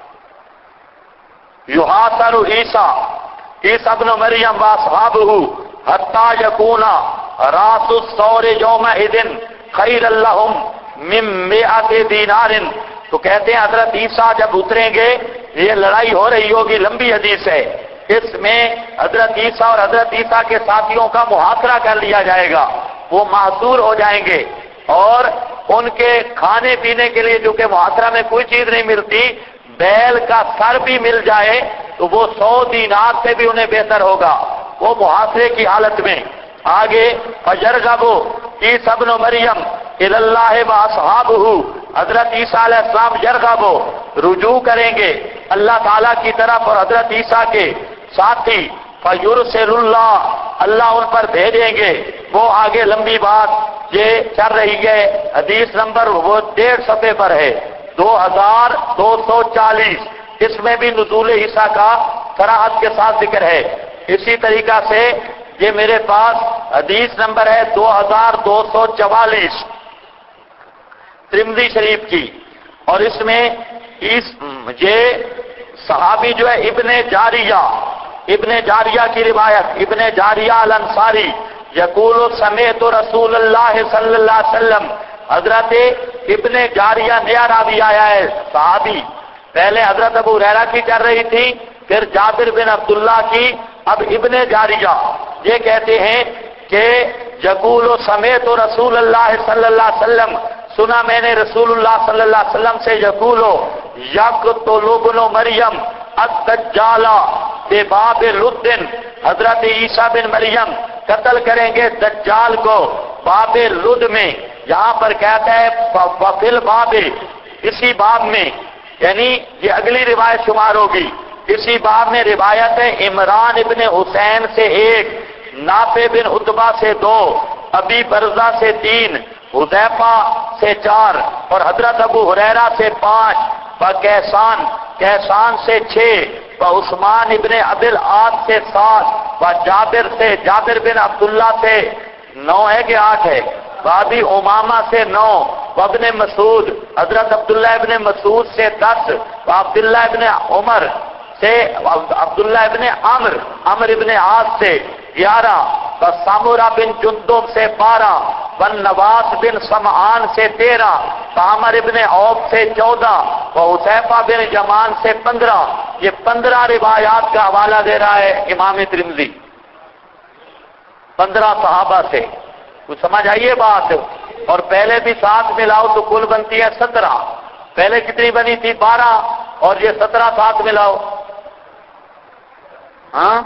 یحاصر عیسیٰ، عیسیٰ ابن مریم واصحابہ حتی یکون راس الثور یومئذ خیر لہم من 100 دینار، تو کہتے ہیں حضرت عیسیٰ جب اتریں گے، یہ لڑائی ہو رہی ہوگی، لمبی حدیث ہے، اس میں حضرت عیسیٰ اور حضرت عیسیٰ کے ساتھیوں کا محاصرہ کر لیا جائے گا، وہ محصور ہو جائیں گے، اور ان کے کھانے پینے کے لیے جو کہ محاصرہ میں کوئی چیز نہیں ملتی، بیل کا سر بھی مل جائے تو وہ 100 دینار سے بھی انہیں بہتر ہوگا، وہ محاصرے کی حالت میں۔ آگے فیرغب عیسیٰ ابن مریم الی اللہ واصحابہ، حضرت عیسیٰ علیہ السلام یرغب، رجوع کریں گے اللہ تعالیٰ کی طرف، اور حضرت عیسیٰ کے ساتھی فیرسل اللہ، اللہ ان پر بھیجیں گے، وہ آگے لمبی بات یہ چل رہی ہے، حدیث نمبر وہ 1.5 صفحے پر ہے، 2240، اس میں بھی نزول عیسیٰ کا صراحت کے ساتھ ذکر ہے۔ اسی طریقہ سے یہ میرے پاس حدیث نمبر ہے 2244 ترمذی شریف کی، اور اس میں یہ صحابی جو ہے ابن جاریہ کی روایت، ابن جاریہ الانصاری یقول سمعت رسول اللہ صلی اللہ علیہ وسلم، حضرت ابن جاریہ نیا راوی آیا ہے صحابی، پہلے حضرت ابو ہریرہ کی چل رہی تھی، پھر جابر بن عبداللہ کی، اب ابن جاریہ یہ کہتے ہیں کہ یقول سمعت رسول اللہ صلی اللہ علیہ وسلم، سنا میں نے رسول اللہ صلی اللہ علیہ وسلم سے، یقول یقتل ابن مریم الدجال بباب لد، حضرت عیسیٰ بن مریم قتل کریں گے دجال کو باب لد میں، یہاں پر کہتا ہے وفی الباب، اسی باب میں، یعنی یہ اگلی روایت شمار ہوگی، اسی باب میں روایت ہے عمران ابن حسین سے 1، نافع بن عتبہ سے 2، ابی برزہ سے 3، حذیفہ سے 4، اور حضرت ابو ہریرہ سے 5، کیسان سے 6، و عثمان ابن ابل عاص سے 7 و جابر بن عبداللہ سے 9 ہے کہ 8 ہے، بابی امامہ سے 9 و ابن مسعود حضرت عبداللہ ابن مسعود سے 10 و عبداللہ ابن عمر سے عبداللہ ابن عمر ابن عاص سے 11 و سامورہ بن جندب سے 12 و نواس بن سمعان سے 13 و عمر ابن عوف سے 14 و حذیفہ بن یمان سے 15۔ یہ 15 روایات کا حوالہ دے رہا ہے امام ترمذی 15 صحابہ سے۔ کچھ سمجھ آئیے بات؟ اور پہلے بھی 7 ملاؤ تو کل بنتی ہے 17۔ پہلے کتنی بنی تھی؟ 12، اور یہ 17 7 ملاؤ۔ ہاں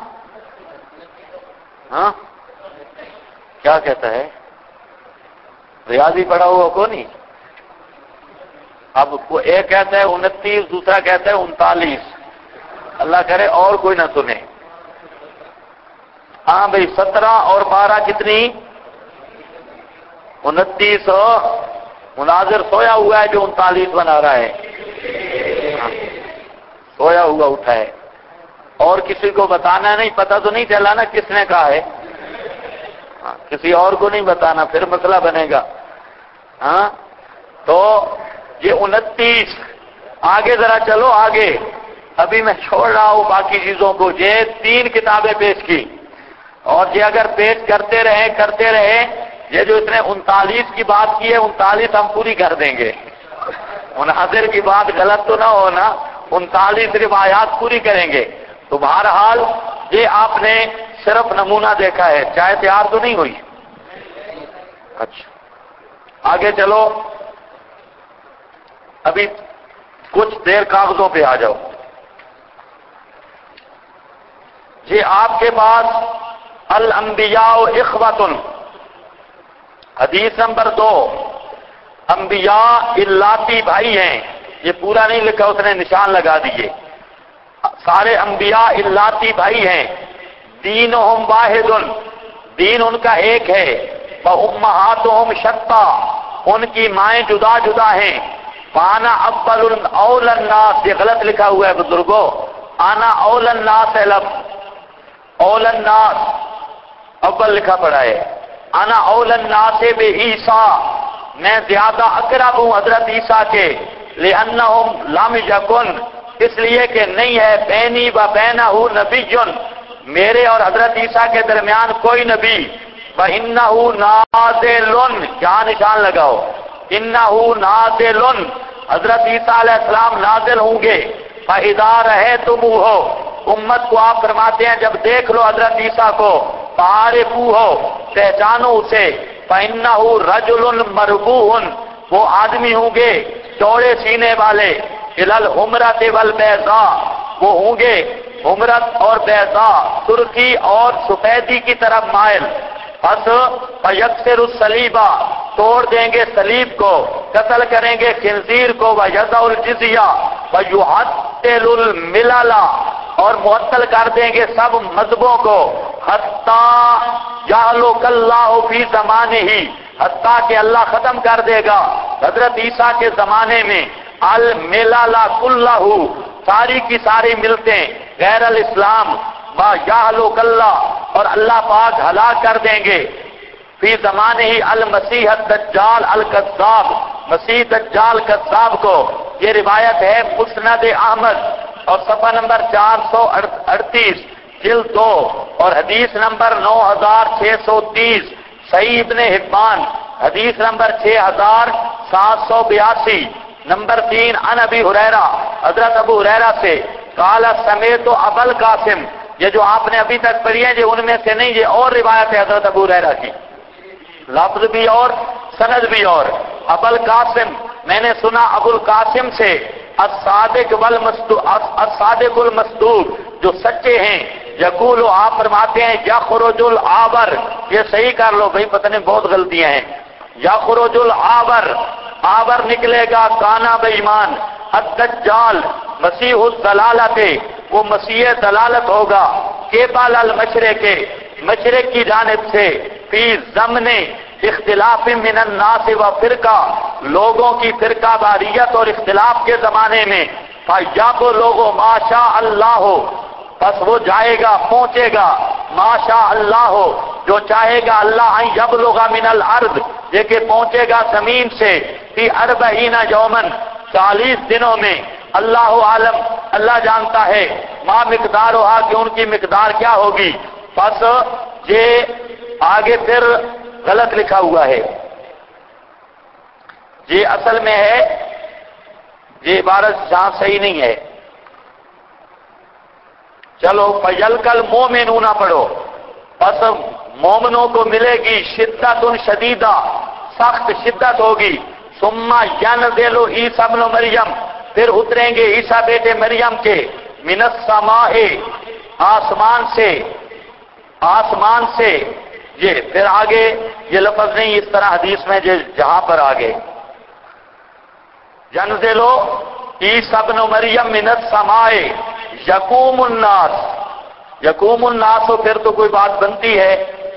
ہاں کیا کہتا ہے؟ ریاضی پڑھا ہوا کو نہیں؟ اب ایک کہتا ہے 29، دوسرا کہتا ہے 39۔ اللہ کرے اور کوئی نہ سنے۔ ہاں بھئی 17 اور 12 کتنی؟ 29۔ مناظر سویا ہوا ہے جو 39 بنا رہا ہے، سویا ہوا اٹھا ہے، اور کسی کو بتانا نہیں، پتہ تو نہیں چلا نا کس نے کہا ہے، کسی اور کو نہیں بتانا، پھر مسئلہ بنے گا۔ ہاں تو یہ 29۔ آگے ذرا چلو آگے، ابھی میں چھوڑ رہا ہوں باقی چیزوں کو۔ یہ 3 کتابیں پیش کی، اور یہ اگر پیش کرتے رہے، یہ جو اس نے 39 کی بات کی ہے 39 ہم پوری کر دیں گے۔ مناظر کی بات غلط تو نہ ہونا، 39 روایات پوری کریں گے۔ تو بہرحال یہ آپ نے صرف نمونہ دیکھا ہے، چائے تیار تو نہیں ہوئی؟ اچھا آگے چلو، ابھی کچھ دیر کاغذوں پہ آ جاؤ۔ یہ آپ کے پاس الانبیاء اخوۃ، حدیث نمبر 2، انبیاء الاتی بھائی ہیں۔ یہ پورا نہیں لکھا، اس نے نشان لگا دیے۔ سارے انبیاء الاتی بھائی ہیں۔ دینہم واحد، دین ان کا ایک ہے۔ وامہاتہم شتیٰ، ان کی مائیں جدا جدا ہیں۔ فانا اول الناس، یہ غلط لکھا ہوا ہے بزرگوں، انا اول الناس ہے لفظ، اول الناس اول لکھا پڑا ہے۔ انا اول الناس بعیسیٰ، میں زیادہ اقرب ہوں حضرت عیسیٰ کے۔ لأنہم لم یکن، اس لیے کہ نہیں ہے بینی و بینہ نبی، میرے اور حضرت عیسیٰ کے درمیان کوئی نبی۔ وَإِنَّهُ نَازِلٌ، کیا نشان لگاؤ؟ اِنَّهُ نَازِلٌ، حضرت عیسیٰ علیہ السلام نازل ہوں گے۔ فَإِذَا رَأَيْتُمُوهُ، امت کو آپ فرماتے ہیں جب دیکھ لو حضرت عیسیٰ کو، فَعَارِفُوهُ، پہچانو اسے۔ فَإِنَّهُ رَجُلٌ مَرْبُوحٌ، وہ آدمی ہوں گے چوڑے سینے والے۔ إِلَى الْحُمْرَةِ وَالْبَيْضَاءِ، وہ ہوں گے حمرت اور بیضاء، سرخی اور سفیدی کی طرف مائل۔ پس فَيَكْسِرُ الصَّلِيبَ، توڑ دیں گے صلیب کو، قتل کریں گے خنزیر کو۔ وَيَضَعُ الْجِزْيَةَ وَيُعَطِّلُ الْمِلَلَ، اور معطل کر دیں گے سب مذہبوں کو۔ حَتَّى يَهْلِكَ اللَّهُ فِي زَمَانِهِ، حتیٰ کہ اللہ ختم کر دے گا حضرت عیسیٰ کے زمانے میں الملل کلہ، ساری کی ساری ملتیں غیر الاسلام۔ وَيَهْلِكَ اللَّهُ، اور اللہ پاک ہلاک کر دیں گے فی زمانے ہی المسیح الدجال الکذاب، مسیح دجال کذاب کو۔ یہ روایت ہے مسند احمد اور صفحہ نمبر 438 جلد 2، اور حدیث نمبر 9630، صحیح ابن حبان حدیث نمبر 6782۔ نمبر 3، عن ابی ہریرہ، حضرت ابو ہریرہ سے، قال سمیعت ابا القاسم، یہ جو آپ نے ابھی تک پڑھی ہے یہ ان میں سے نہیں، یہ اور روایت ہے حضرت ابو ہریرہ کی، لفظ بھی اور سند بھی اور۔ ابو القاسم، میں نے سنا ابو القاسم سے، الصادق المصدوق، جو سچے ہیں، یقول، آپ فرماتے ہیں، یخرج العابر، یہ صحیح کر لو بھائی، پتہ نہیں بہت غلطیاں ہیں۔ یخرج العابر، آبر نکلے گا، کانا بے ایمان، الدجال مسیح الضلالت، وہ مسیح دلالت ہوگا، قبل المشرق، مشرق کی جانب سے، فی ضمن اختلاف من الناس و فرقہ، لوگوں کی فرقہ واریت اور اختلاف کے زمانے میں، فَيَبْلُغُ لوگوں ماشاء اللہ ہو، بس وہ جائے گا پہنچے گا ماشاء اللہ ہو، جو چاہے گا اللہ ان یبلغ من الارض، یہ کہ پہنچے گا زمین سے فی 40 یومن 40 دنوں میں، اللہ عالم اللہ جانتا ہے، ما مقدار ہوا کہ ان کی مقدار کیا ہوگی۔ بس یہ آگے پھر غلط لکھا ہوا ہے، یہ اصل میں ہے، یہ عبارت جہاں صحیح نہیں ہے۔ چلو فَيَلْقَى الْمُؤْمِنُونَ پڑھو، پس مومنوں کو ملے گی شدت شدیدہ، سخت شدت ہوگی، ثم ينزل عیسیٰ ابن مریم، پھر اتریں گے عیسیٰ بیٹے مریم کے، من السماء آسمان سے، آسمان سے، یہ پھر آگے یہ لفظ نہیں اس طرح حدیث میں جہاں پر آگے ينزل عیسیٰ ابن مریم من السماء یقوم الناس، یقوم الناس ہو پھر تو کوئی بات بنتی ہے،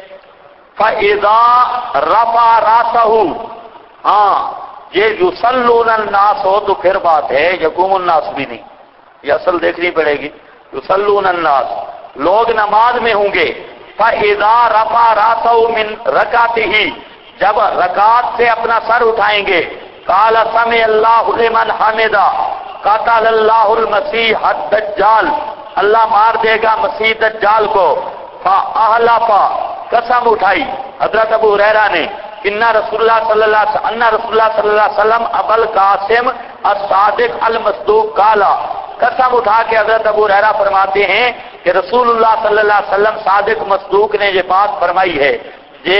فَإِذَا رَفَعَ رَأْسَهُ، ہاں یہ یصلون الناس ہو تو پھر بات ہے، یقوم الناس بھی نہیں، یہ اصل دیکھنی پڑے گی، یصلون الناس لوگ نماز میں ہوں گے، فَإِذَا رَفَعَ رَأْسَهُ مِنْ رَكَعَتِهِ، جب رکعت سے اپنا سر اٹھائیں گے، قَالَ سَمِعَ اللَّهُ لِمَنْ حَمِدَهُ، قَتَلَ اللَّهُ الْمَسِيحَ الدَّجَّالَ، اللہ مار دے گا مسیح دجال کو، فَأَحْلَفَ، قسم اٹھائی حضرت ابو ہریرہ نے، ان رسول اللہ صلی اللہ علیہ وسلم ابو القاسم الصادق المصدوق قالا، قسم اٹھا کے حضرت ابو ہریرہ فرماتے ہیں کہ رسول اللہ صلی اللہ علیہ وسلم صادق مصدوق نے یہ بات فرمائی ہے۔ یہ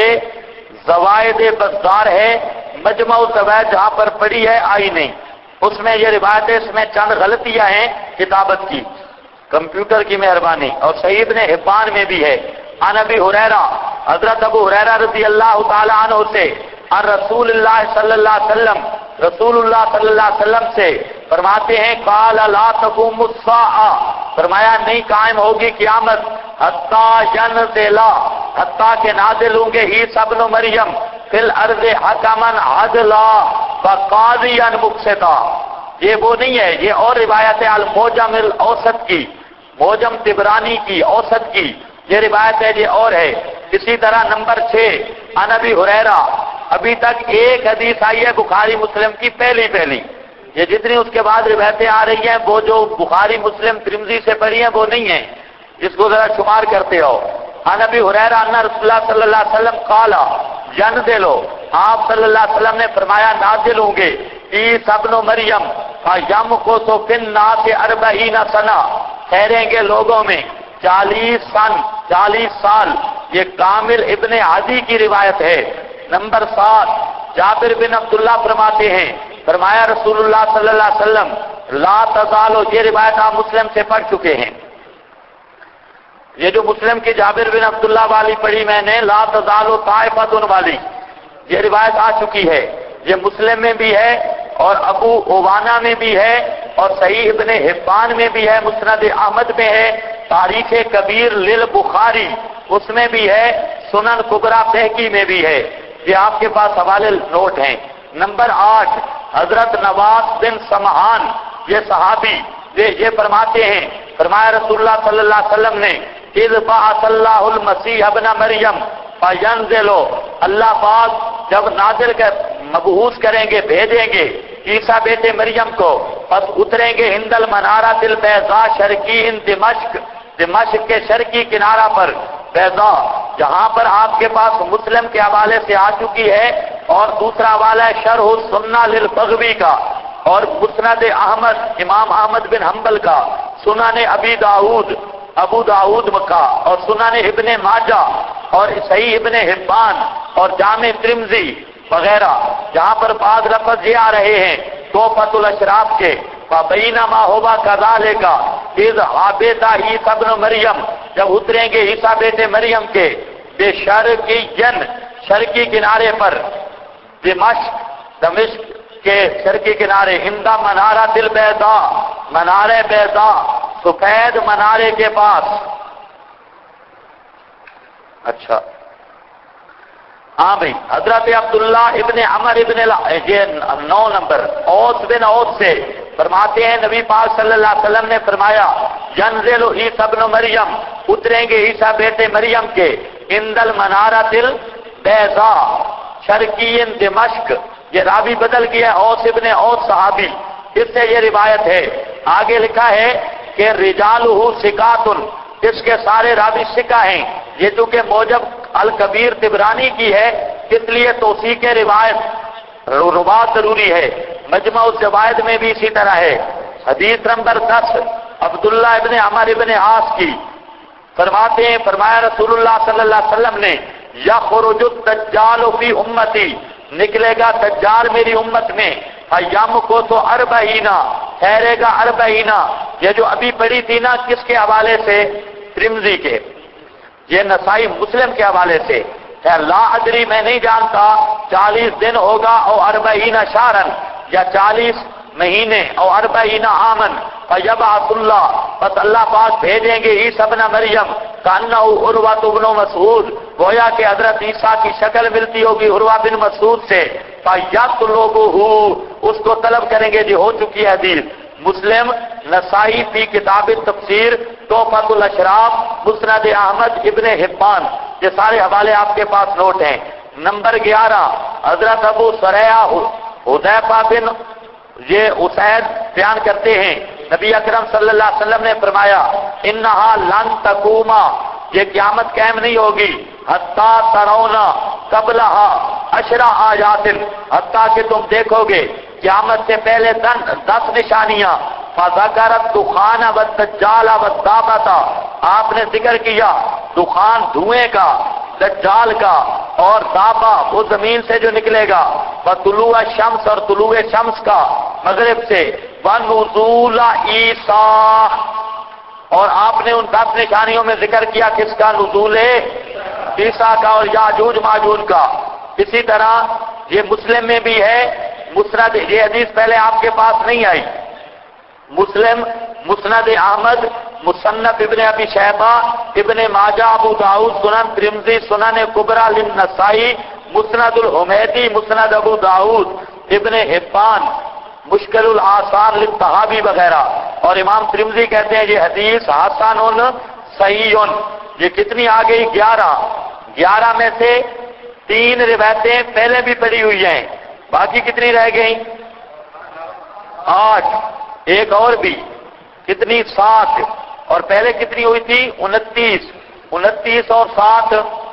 زوائد بزار ہے، مجمع الزوائد جہاں پر پڑھی ہے آئی نہیں، اس میں یہ روایت ہے، اس میں چند غلطیاں ہیں کتابت کی، کمپیوٹر کی مہربانی، اور صحیح ابن حبان میں بھی ہے۔ عن ابی ہریرہ، حضرت ابو ہریرہ رضی اللہ تعالی عنہ سے، عن رسول اللہ صلی اللہ علیہ وسلم، رسول اللہ صلی اللہ علیہ وسلم سے فرماتے ہیں، قال لا تقوم الساعہ، فرمایا نہیں قائم ہوگی قیامت، حتی ینزل، حتی کہ نازل ہوں گے عیسیٰ ابن مریم فی الارض حکما عدلا فقاضیا مقسطا، یہ وہ نہیں ہے، یہ اور روایت ہے الموجم الاوسط کی، موجم طبرانی کی اوسط کی یہ روایت ہے، یہ اور ہے۔ اسی طرح نمبر 6 عن ابی ہریرہ، ابھی تک ایک حدیث آئی ہے بخاری مسلم کی پہلی، یہ جتنی اس کے بعد روایتیں آ رہی ہیں وہ جو بخاری مسلم ترمذی سے پڑھی ہیں وہ نہیں ہیں، اس کو ذرا شمار کرتے ہو۔ عن ابی ہریرہ ان رسول اللہ صلی اللہ علیہ وسلم قال ینزل، آپ صلی اللہ علیہ وسلم نے فرمایا نازل ہوں گے عیسیٰ ابن مریم فیمکث فی الناس 40 سنہ، ٹھہریں گے لوگوں میں 40 سال، یہ کامل ابن عدی کی روایت ہے۔ نمبر 7 جابر بن عبداللہ فرماتے ہیں، فرمایا رسول اللہ صلی اللہ علیہ وسلم لا تزالو، یہ روایت آپ مسلم سے پڑھ چکے ہیں، یہ جو مسلم کی جابر بن عبداللہ والی پڑھی میں نے، لا تزالو طائفۃ والی، یہ روایت آ چکی ہے، یہ مسلم میں بھی ہے اور ابو عوانہ میں بھی ہے اور صحیح ابن حبان میں بھی ہے، مسند احمد میں ہے، تاریخ کبیر للبخاری اس میں بھی ہے، سنن کبریٰ بہقی میں بھی ہے، یہ آپ کے پاس حوالے نوٹ ہیں۔ نمبر 8 حضرت نواس بن سمعان، یہ صحابی، یہ فرماتے ہیں، فرمایا رسول اللہ صلی اللہ علیہ وسلم نے اذ بعث اللہ المسیح ابن مریم فینزل، اللہ پاک جب نازل کر مبعوث کریں گے بھیجیں گے عیسیٰ بیٹے مریم کو، پس اتریں گے ہند المنارۃ البیضاء شرقی ان دمشق کے شرقی کنارہ پر، بیضاء جہاں پر آپ کے پاس مسلم کے حوالے سے آ چکی ہے، اور دوسرا حوالہ ہے شرح السنہ للبغوی کا، اور مسند احمد امام احمد بن حنبل کا، سنن ابو داؤد کا، اور سنن ابن ماجہ اور صحیح ابن حبان اور جامع ترمذی وغیرہ، جہاں پر بعض لفظ یہ آ رہے ہیں تحفۃ الاشراف کے، فبینما ہوا کذالک اذ حبط عیسیٰ ابن مریم، جب اتریں گے عیسیٰ بیٹے مریم کے، بے شرقی کنارے پر، دمشق کے شرقی کنارے، ہندا منارہ البیضاء، منارہ بیضاء سفید منارے کے پاس۔ اچھا ہاں بھائی، حضرت عبداللہ ابن عمر ابن یہ 9 نمبر اوس بن اوس سے فرماتے ہیں نبی پاک صلی اللہ علیہ وسلم نے فرمایا ینزل عیسی ابن مریم، اتریں گے عیسیٰ بیٹے مریم کے عند المنارۃ البیضاء شرقی دمشق. یہ راوی بدل گیا اوس ابن اوس صحابی، اس سے یہ روایت ہے. آگے لکھا ہے کہ رجالہ ثقات، اس کے سارے راوی ثقہ ہیں. یہ چونکہ موجب الکبیر طبرانی کی ہے اس لیے توثیق روایت روات ضروری ہے. مجمع الزوائد میں بھی اسی طرح ہے. حدیث نمبر 10 عبداللہ ابن عمر ابن عاص کی فرماتے ہیں فرمایا رسول اللہ صلی اللہ علیہ وسلم نے یخرج الدجال فی امتی، نکلے گا دجال میری امت میں. ایام کو تو اربعینہ، ٹھہرے گا اربعینہ. یہ جو ابھی پڑھی تھی نا کس کے حوالے سے؟ ترمذی کے. یہ نسائی مسلم کے حوالے سے ہے. لا ادری، میں نہیں جانتا 40 دن ہوگا اور اربعین شہرن، یا 40 مہینے اور اربعین عامن. فیبعث اللہ، بس اللہ پاک بھیجیں گے عیسی ابن مریم کانہ عروہ بن مسعود، گویا کہ حضرت عیسیٰ کی شکل ملتی ہوگی عروہ بن مسعود سے. فیقتلوہ، اس کو طلب کریں گے. جی ہو چکی ہے حدیث. مسلم، نسائی فی کتاب تفسیر، تحفۃ الاشراف، مسند احمد، ابن حبان، یہ سارے حوالے آپ کے پاس نوٹ ہیں. نمبر 11 حضرت ابو سریہ حذیفہ بن یہ اسید بیان کرتے ہیں نبی اکرم صلی اللہ علیہ وسلم نے فرمایا انہا لن تقوما، یہ قیامت قائم نہیں ہوگی حتی ترونا قبلہا 10 آیات، حتیٰ کہ تم دیکھو گے قیامت سے پہلے 10 نشانیاں. فذکرت دخان والدجال والدابۃ، آپ نے ذکر کیا دخان دھوئیں کا، دجال کا، اور دابہ وہ زمین سے جو نکلے گا، وطلوع الشمس، اور طلوع شمس کا مغرب سے، ونزول عیسیٰ، اور آپ نے ان 10 نشانیوں میں ذکر کیا کس کا؟ نزول عیسیٰ کا اور یاجوج ماجوج کا. اسی طرح یہ مسلم میں بھی ہے. مسند، یہ حدیث پہلے آپ کے پاس نہیں آئی. مسلم، مسند احمد، مصنف ابن ابی شیبہ، ابن ماجہ، ابو داؤد، سنن ترمذی، سنن کبریٰ للنسائی، مسند الحمیدی، مسند ابو داؤد، ابن حبان، مشکل الآثار للطحاوی وغیرہ. اور امام ترمذی کہتے ہیں یہ حدیث حسن صحیح. یہ کتنی آ گئی؟ 11 میں سے 3 روایتیں پہلے بھی پڑھی ہوئی ہیں، باقی کتنی رہ گئیں؟ 8. ایک اور بھی کتنی؟ 7. اور پہلے کتنی ہوئی تھی؟ 29 اور 7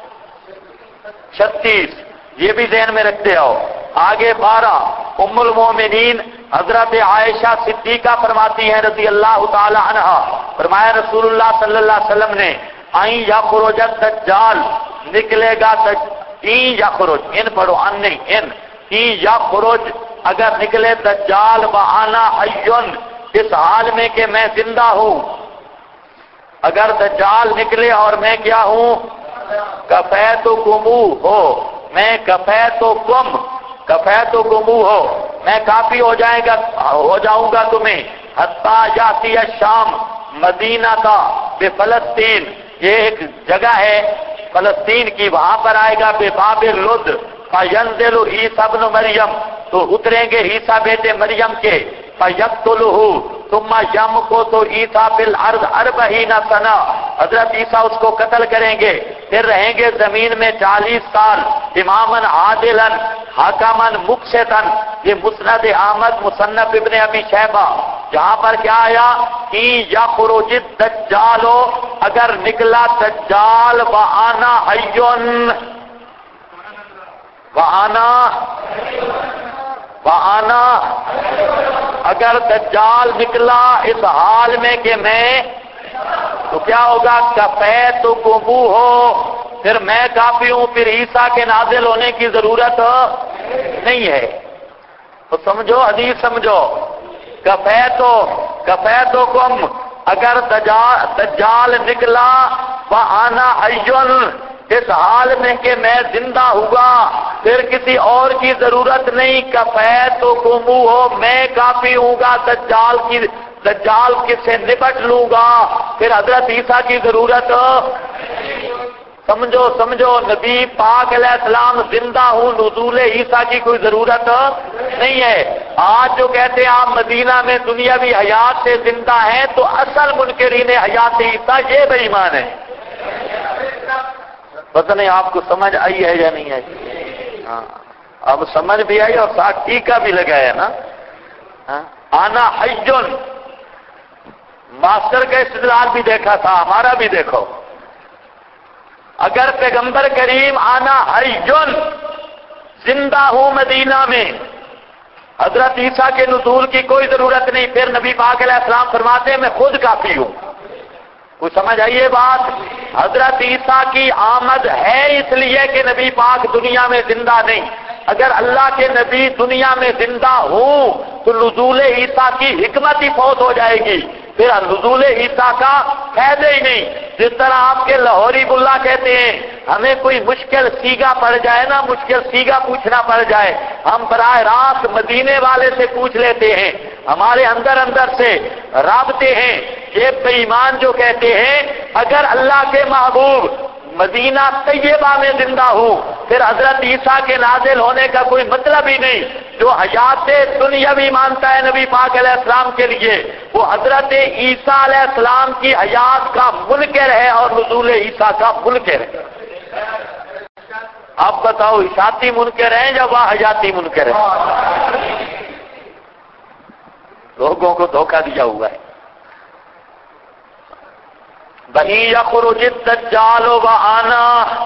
36. یہ بھی ذہن میں رکھتے ہو. آگے 12 ام المومنین حضرت عائشہ صدیقہ فرماتی ہیں رضی اللہ تعالی عنہا، فرمایا رسول اللہ صلی اللہ علیہ وسلم نے این یخرج الدجال، نکلے گا این یخرج، ان پڑھو ان نہیں ان یخرج، اگر نکلے دجال وانا حیٌ، اس حال میں کہ میں زندہ ہوں. اگر دجال نکلے اور میں کیا ہوں؟ کفیتکم ہو، میں کفیتکم ہو، میں کافی ہو جاؤں گا تمہیں. حتی یاتی الشام، مدینہ کا بفلسطین، یہ ایک جگہ ہے فلسطین کی، وہاں پر آئے گا بباب لد. فینزل عیسی ابن مریم، تو اتریں گے عیسیٰ بیٹے مریم کے. فیقتلہ، ثم یمکث عیسی فی الارض 40 سنہ، حضرت عیسیٰ اس کو قتل کریں گے، پھر رہیں گے زمین میں 40 سال. امامن عادلن حکمن مقسطن، یہ مسند احمد، مصنف ابن ابی شیبہ. جہاں پر کیا آیا؟ یخرج الدجال، اگر نکلا دجال وانا حیٌ، وانا اگر دجال نکلا اس حال میں کہ میں، تو کیا ہوگا؟ کفیتکم ہو، پھر میں کافی ہوں، پھر عیسیٰ کے نازل ہونے کی ضرورت نہیں ہے. تو سمجھو حدیث سمجھو. کفیتکم، اگر دجال نکلا وانا حیٌ، اس حال میں کہ میں زندہ ہوگا، پھر کسی اور کی ضرورت نہیں. کفیتکم ہو، میں کافی ہوں گا دجال سے نپٹ لوں گا، پھر حضرت عیسیٰ کی ضرورت. سمجھو سمجھو نبی پاک علیہ السلام زندہ ہوں، نزول عیسیٰ کی کوئی ضرورت نہیں ہے۔ آج جو کہتے ہیں آپ مدینہ میں دنیاوی حیات سے زندہ ہیں، تو اصل منکرین حیات عیسیٰ یہ بے ایمان ہے۔ پتہ نہیں آپ کو سمجھ آئی ہے یا نہیں آئی؟ ہاں اب سمجھ بھی آئی اور ساتھ ٹیکا بھی لگایا نا۔ آنا حیٌ، ماسٹر کا استدلال بھی دیکھا تھا، ہمارا بھی دیکھو۔ اگر پیغمبر کریم آنا حیٌ، زندہ ہوں مدینہ میں، حضرت عیسیٰ کے نزول کی کوئی ضرورت نہیں، پھر نبی پاک علیہ السلام فرماتے ہیں میں خود کافی ہوں۔ کوئی سمجھ آئیے بات؟ حضرت عیسیٰ کی آمد ہے اس لیے کہ نبی پاک دنیا میں زندہ نہیں۔ اگر اللہ کے نبی دنیا میں زندہ ہوں تو نزول عیسیٰ کی حکمت ہی فوت ہو جائے گی، پھر نزول عیسیٰ کا فائدہ ہی نہیں۔ جس طرح آپ کے لاہوری بلا کہتے ہیں ہمیں کوئی مشکل سیگا پڑ جائے نا، مشکل سیگا پوچھنا پڑ جائے، ہم براہ راست مدینے والے سے پوچھ لیتے ہیں، ہمارے اندر سے رابطے ہیں۔ یہ بے ایمان جو کہتے ہیں اگر اللہ کے محبوب مدینہ طیبہ میں زندہ ہوں پھر حضرت عیسیٰ کے نازل ہونے کا کوئی مطلب ہی نہیں۔ جو حیات دنیاوی مانتا ہے نبی پاک علیہ السلام کے لیے، وہ حضرت عیسیٰ علیہ السلام کی حیات کا منکر ہے اور نزول عیسیٰ کا منکر ہے۔ آپ بتاؤ اشاعتی منکر ہیں یا واحیاتی منکر ہیں؟ لوگوں کو دھوکہ دیا ہوا ہے۔ بنی یخرج الدجال وانا،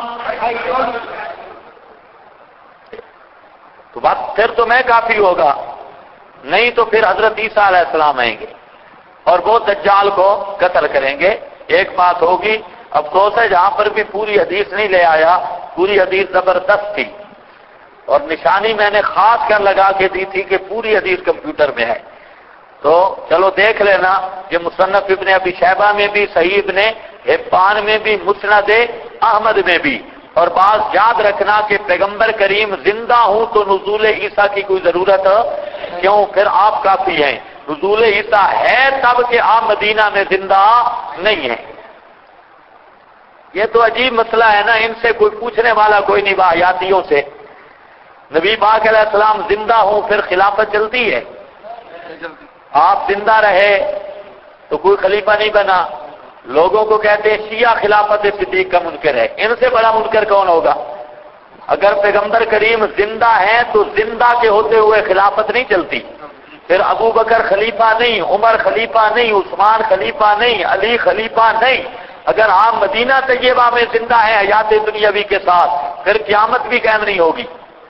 تو بات پھر تو میں کافی ہوگا، نہیں تو پھر حضرت عیسیٰ علیہ السلام آئیں گے اور وہ دجال کو قتل کریں گے۔ ایک بات ہوگی، افسوس ہے جہاں پر بھی پوری حدیث نہیں لے آیا، پوری حدیث زبردست تھی اور نشانی میں نے خاص کر لگا کے دی تھی کہ پوری حدیث کمپیوٹر میں ہے، تو چلو دیکھ لینا۔ یہ مصنف ابن ابی شیبہ میں بھی، صحیح ابن حبان میں بھی، مسند احمد میں بھی۔ اور بات یاد رکھنا کہ پیغمبر کریم زندہ ہوں تو نزول عیسیٰ کی کوئی ضرورت کیوں؟ پھر آپ کافی ہیں۔ نزول عیسیٰ ہے تب کہ آپ مدینہ میں زندہ نہیں ہیں۔ یہ تو عجیب مسئلہ ہے نا، ان سے کوئی پوچھنے والا کوئی نہیں، واحیاتیوں سے۔ نبی پاک علیہ السلام زندہ ہوں پھر خلافت چلتی ہے؟ آپ زندہ رہے تو کوئی خلیفہ نہیں بنا۔ لوگوں کو کہتے ہیں شیعہ خلافت صدیق کا منکر ہے، ان سے بڑا منکر کون ہوگا؟ اگر پیغمبر کریم زندہ ہیں تو زندہ کے ہوتے ہوئے خلافت نہیں چلتی، پھر ابو بکر خلیفہ نہیں، عمر خلیفہ نہیں، عثمان خلیفہ نہیں، علی خلیفہ نہیں۔ اگر آپ مدینہ طیبہ میں زندہ ہیں حیات دنیاوی کے ساتھ، پھر قیامت بھی قائم نہیں ہوگی۔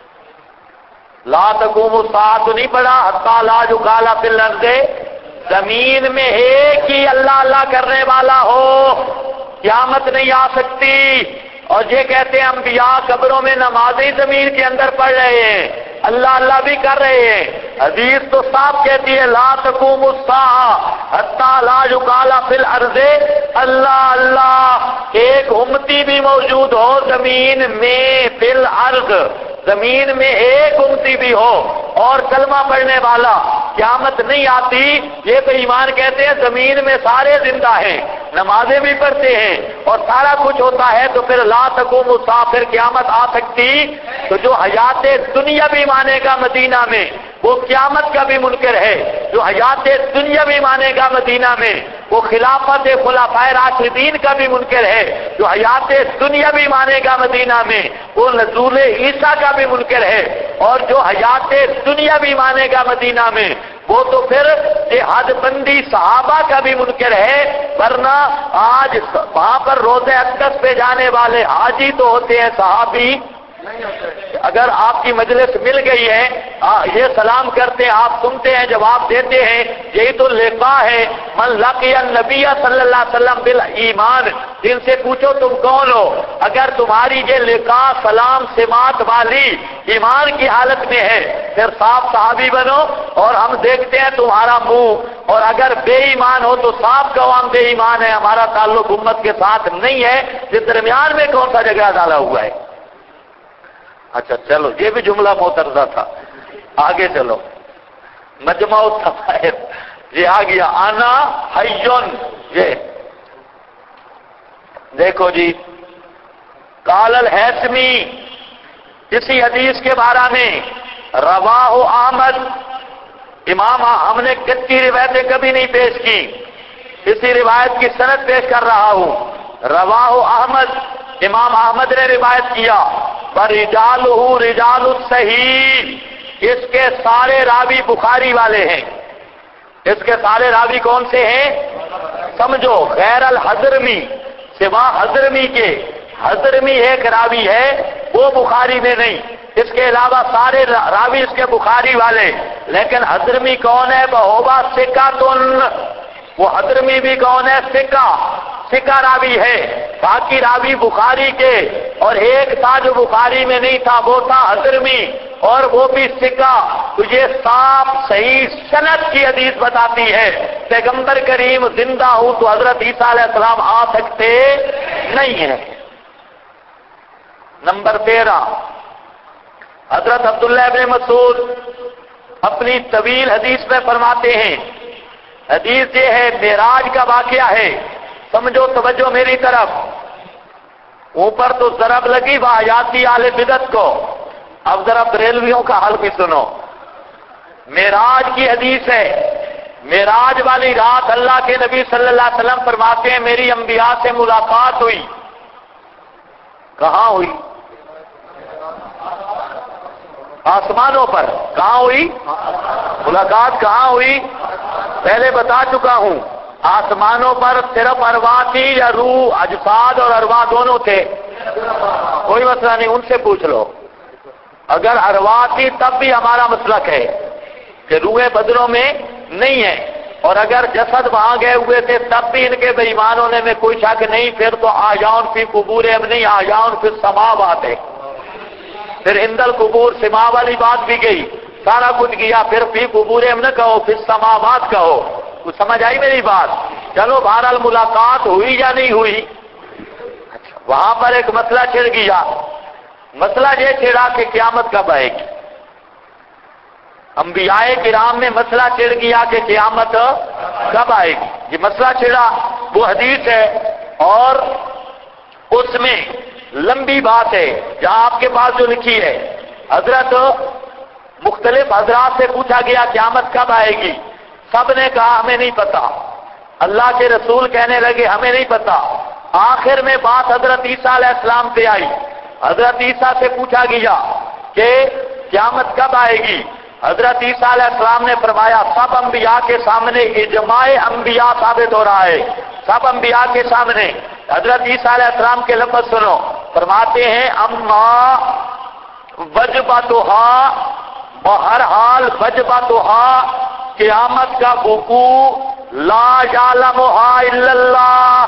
لا تقوم الساعۃ نہیں پڑا حتی لا یقال فی الارض، زمین میں ایک ہی اللہ اللہ کرنے والا ہو قیامت نہیں آ سکتی۔ اور یہ کہتے ہیں انبیاء قبروں میں نمازیں زمین کے اندر پڑھ رہے ہیں، اللہ اللہ بھی کر رہے ہیں۔ حدیث تو صاف کہتی ہے لا تقوم الساعۃ حتی لا یقال فی الارض اللہ اللہ، ایک امتی بھی موجود ہو زمین میں، فی الارض زمین میں ایک امتی بھی ہو اور کلمہ پڑھنے والا، قیامت نہیں آتی۔ یہ بے ایمان کہتے ہیں زمین میں سارے زندہ ہیں، نمازیں بھی پڑھتے ہیں اور سارا کچھ ہوتا ہے، تو پھر لا تقوم الساعۃ، پھر قیامت آ سکتی؟ تو جو حیات دنیا بھی مانے گا مدینہ میں وہ قیامت کا بھی منکر ہے، جو حیات دنیا بھی مانے گا مدینہ میں وہ خلافت خلفائے راشدین کا بھی منکر ہے، جو حیات دنیا بھی مانے گا مدینہ میں وہ نزول عیسیٰ کا بھی منکر ہے، اور جو حیات دنیا بھی مانے گا مدینہ میں وہ تو پھر حد بندی صحابہ کا بھی منکر ہے۔ ورنہ آج وہاں پر روزہ اقدس پہ جانے والے حاجی تو ہوتے ہیں، صحابی اگر آپ کی مجلس مل گئی ہے، یہ سلام کرتے ہیں، آپ سنتے ہیں، جواب دیتے ہیں، یہی تو لقاء ہے۔ من لقی النبی صلی اللہ علیہ وسلم بالایمان، جن سے پوچھو تم کون ہو، اگر تمہاری یہ لقاء سلام سماعت والی ایمان کی حالت میں ہے پھر صاف صحابی بنو، اور ہم دیکھتے ہیں تمہارا منہ، اور اگر بے ایمان ہو تو صاف کہو ہم بے ایمان ہے، ہمارا تعلق امت کے ساتھ نہیں ہے۔ اس درمیان میں کون سا جگہ ڈالا ہوا ہے؟ اچھا چلو یہ بھی جملہ معترضہ تھا، آگے چلو۔ مجمع الصفائر یہ آ گیا، آنا حیٌ، یہ دیکھو جی قال الہیثمی، اسی حدیث کے بارے میں رواہ احمد، امام ہم نے کتنی روایتیں کبھی نہیں پیش کی، اسی روایت کی سند پیش کر رہا ہوں۔ رواہ احمد، امام احمد نے روایت کیا، فرجالہ رجال الصحیح، اس کے سارے راوی بخاری والے ہیں۔ اس کے سارے راوی کون سے ہیں؟ سمجھو، غیر الحضرمی، سوا حضرمی کے، حضرمی ایک راوی ہے وہ بخاری میں نہیں، اس کے علاوہ سارے راوی اس کے بخاری والے، لیکن حضرمی کون ہے؟ بہوبا ثقۃ، وہ حضرمی بھی کون ہے؟ ثقہ راوی ہے، باقی راوی بخاری کے، اور ایک تھا جو بخاری میں نہیں تھا، وہ تھا حضرمی، اور وہ بھی ثقہ۔ تو یہ صاف صحیح سند کی حدیث بتاتی ہے پیغمبر کریم زندہ ہوں تو حضرت عیسیٰ علیہ السلام آ سکتے نہیں ہیں۔ نمبر 13، حضرت عبداللہ ابن مسعود اپنی طویل حدیث میں فرماتے ہیں، حدیث یہ ہے، معراج کا واقعہ ہے، سمجھو، توجہ میری طرف، اوپر تو ضرب لگی واحیاتی اہل بدعت کو، اب ذرا بریلویوں کا حال بھی سنو۔ معراج کی حدیث ہے، معراج والی رات اللہ کے نبی صلی اللہ علیہ وسلم فرماتے ہیں میری انبیاء سے ملاقات ہوئی۔ کہاں ہوئی؟ آسمانوں پر۔ کہاں ہوئی ملاقات؟ کہاں ہوئی؟ پہلے بتا چکا ہوں، آسمانوں پر صرف ارواح تھی یا روح، اجساد اور ارواح دونوں تھے؟ کوئی مسئلہ نہیں، ان سے پوچھ لو۔ اگر ارواح تھی تب بھی ہمارا مسلک ہے کہ روح بدنوں میں نہیں ہے، اور اگر جسد وہاں گئے ہوئے تھے تب بھی ان کے بے ایمان ہونے میں کوئی شک نہیں، پھر تو آیاؤن فی قبورہم نہیں، آیاؤن فی السماوات ہے۔ پھر عند القبور سما والی بات بھی گئی، سارا کچھ گیا، پھر فی قبورہم نہ کہو، فی السماوات کہو۔ کچھ سمجھ آئی میری بات؟ چلو، بہرحال ملاقات ہوئی یا نہیں ہوئی؟ وہاں پر ایک مسئلہ چھڑ گیا، مسئلہ یہ چھڑا کہ قیامت کب آئے گی۔ انبیاء کرام میں مسئلہ چھڑ گیا کہ قیامت کب آئے گی، یہ مسئلہ چھڑا، وہ حدیث ہے، اور اس میں لمبی بات ہے، جہاں آپ کے پاس جو لکھی ہے، حضرت مختلف حضرات سے پوچھا گیا قیامت کب آئے گی، سب نے کہا ہمیں نہیں پتا، اللہ کے رسول کہنے لگے ہمیں نہیں پتا، آخر میں بات حضرت عیسیٰ علیہ السلام پہ آئی، حضرت عیسیٰ سے پوچھا گیا کہ قیامت کب آئے گی، حضرت عیسیٰ علیہ السلام نے فرمایا سب انبیاء کے سامنے اجماع انبیاء ثابت ہو رہا ہے، سب انبیاء کے سامنے، حضرت عیسیٰ علیہ السلام کے لفظ سنو، فرماتے ہیں اما وجبتھا، بہرحال وجبتھا، قیامت کا وقوع، لا یعلمھا الا اللہ،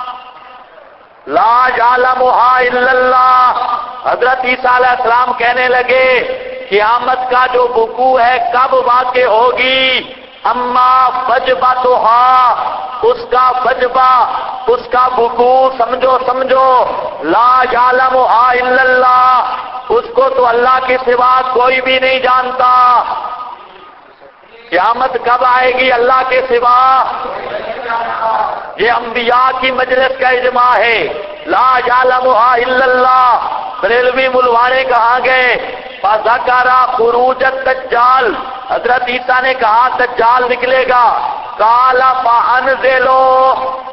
لا یعلمھا الا اللہ۔ حضرت عیسیٰ علیہ السلام کہنے لگے قیامت کا جو وقوع ہے کب واقع ہوگی، اما وجبتھا، اس کا وجبہ، اس کا وقوع، سمجھو، لا یعلمھا الا اللہ، اس کو تو اللہ کے سوا کوئی بھی نہیں جانتا۔ قیامت کب آئے گی اللہ کے سوا؟ یہ انبیاء کی مجلس کا اجماع ہے، لا یعلمھا الا اللہ۔ بریلوی ملوانے کہاں گئے؟ فذکر خروج الدجال، حضرت عیسیٰ نے کہا دجال نکلے گا، قال فانزلوا،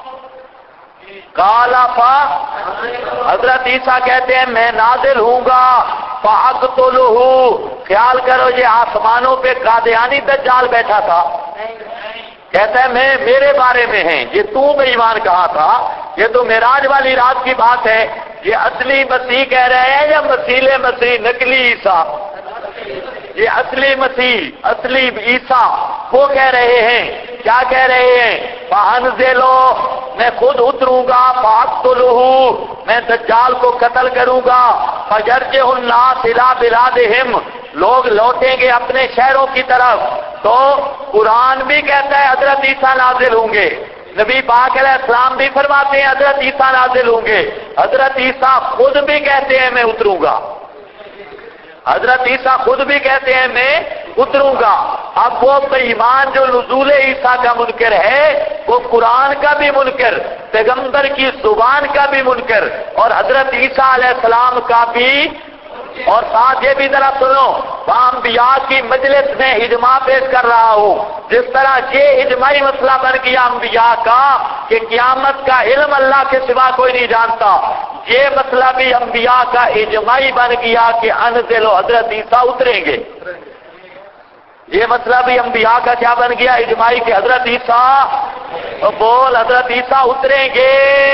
قال حضرت عیسیٰ کہتے ہیں میں نازل ہوں گا، فاقتلہ، خیال کرو یہ آسمانوں پہ قادیانی دجال بیٹھا تھا، کہتا ہے میرے بارے میں ہے، یہ تو بے ایمان کہا تھا، یہ تو معراج والی رات کی بات ہے، یہ اصلی مسیح کہہ رہے ہیں یا مثیل مسیح، نقلی عیسیٰ؟ یہ اصلی مسیح، اصلی عیسیٰ وہ کہہ رہے ہیں، کیا کہہ رہے ہیں؟ فانزلوا، میں خود اتروں گا، فاقتلہ، میں دجال کو قتل کروں گا، فیرجع الناس الی بلادہم، لوگ لوٹیں گے اپنے شہروں کی طرف۔ تو قرآن بھی کہتا ہے حضرت عیسیٰ نازل ہوں گے، نبی پاک علیہ السلام بھی فرماتے ہیں حضرت عیسیٰ نازل ہوں گے، حضرت عیسیٰ خود بھی کہتے ہیں میں اتروں گا، حضرت عیسیٰ خود بھی کہتے ہیں میں اتروں گا۔ اب وہ بےایمان جو نزول عیسیٰ کا منکر ہے، وہ قرآن کا بھی منکر، پیغمبر کی زبان کا بھی منکر، اور حضرت عیسیٰ علیہ السلام کا بھی۔ اور ساتھ یہ بھی ذرا سنو، انبیاء کی مجلس میں اجماع پیش کر رہا ہوں، جس طرح یہ اجماعی مسئلہ بن گیا انبیاء کا کہ قیامت کا علم اللہ کے سوا کوئی نہیں جانتا، یہ مسئلہ بھی انبیاء کا اجماعی بن گیا کہ انزل و حضرت عیسیٰ اتریں گے۔ یہ مسئلہ بھی انبیاء کا کیا بن گیا؟ اجماعی کہ حضرت عیسیٰ، بول حضرت عیسیٰ اتریں گے۔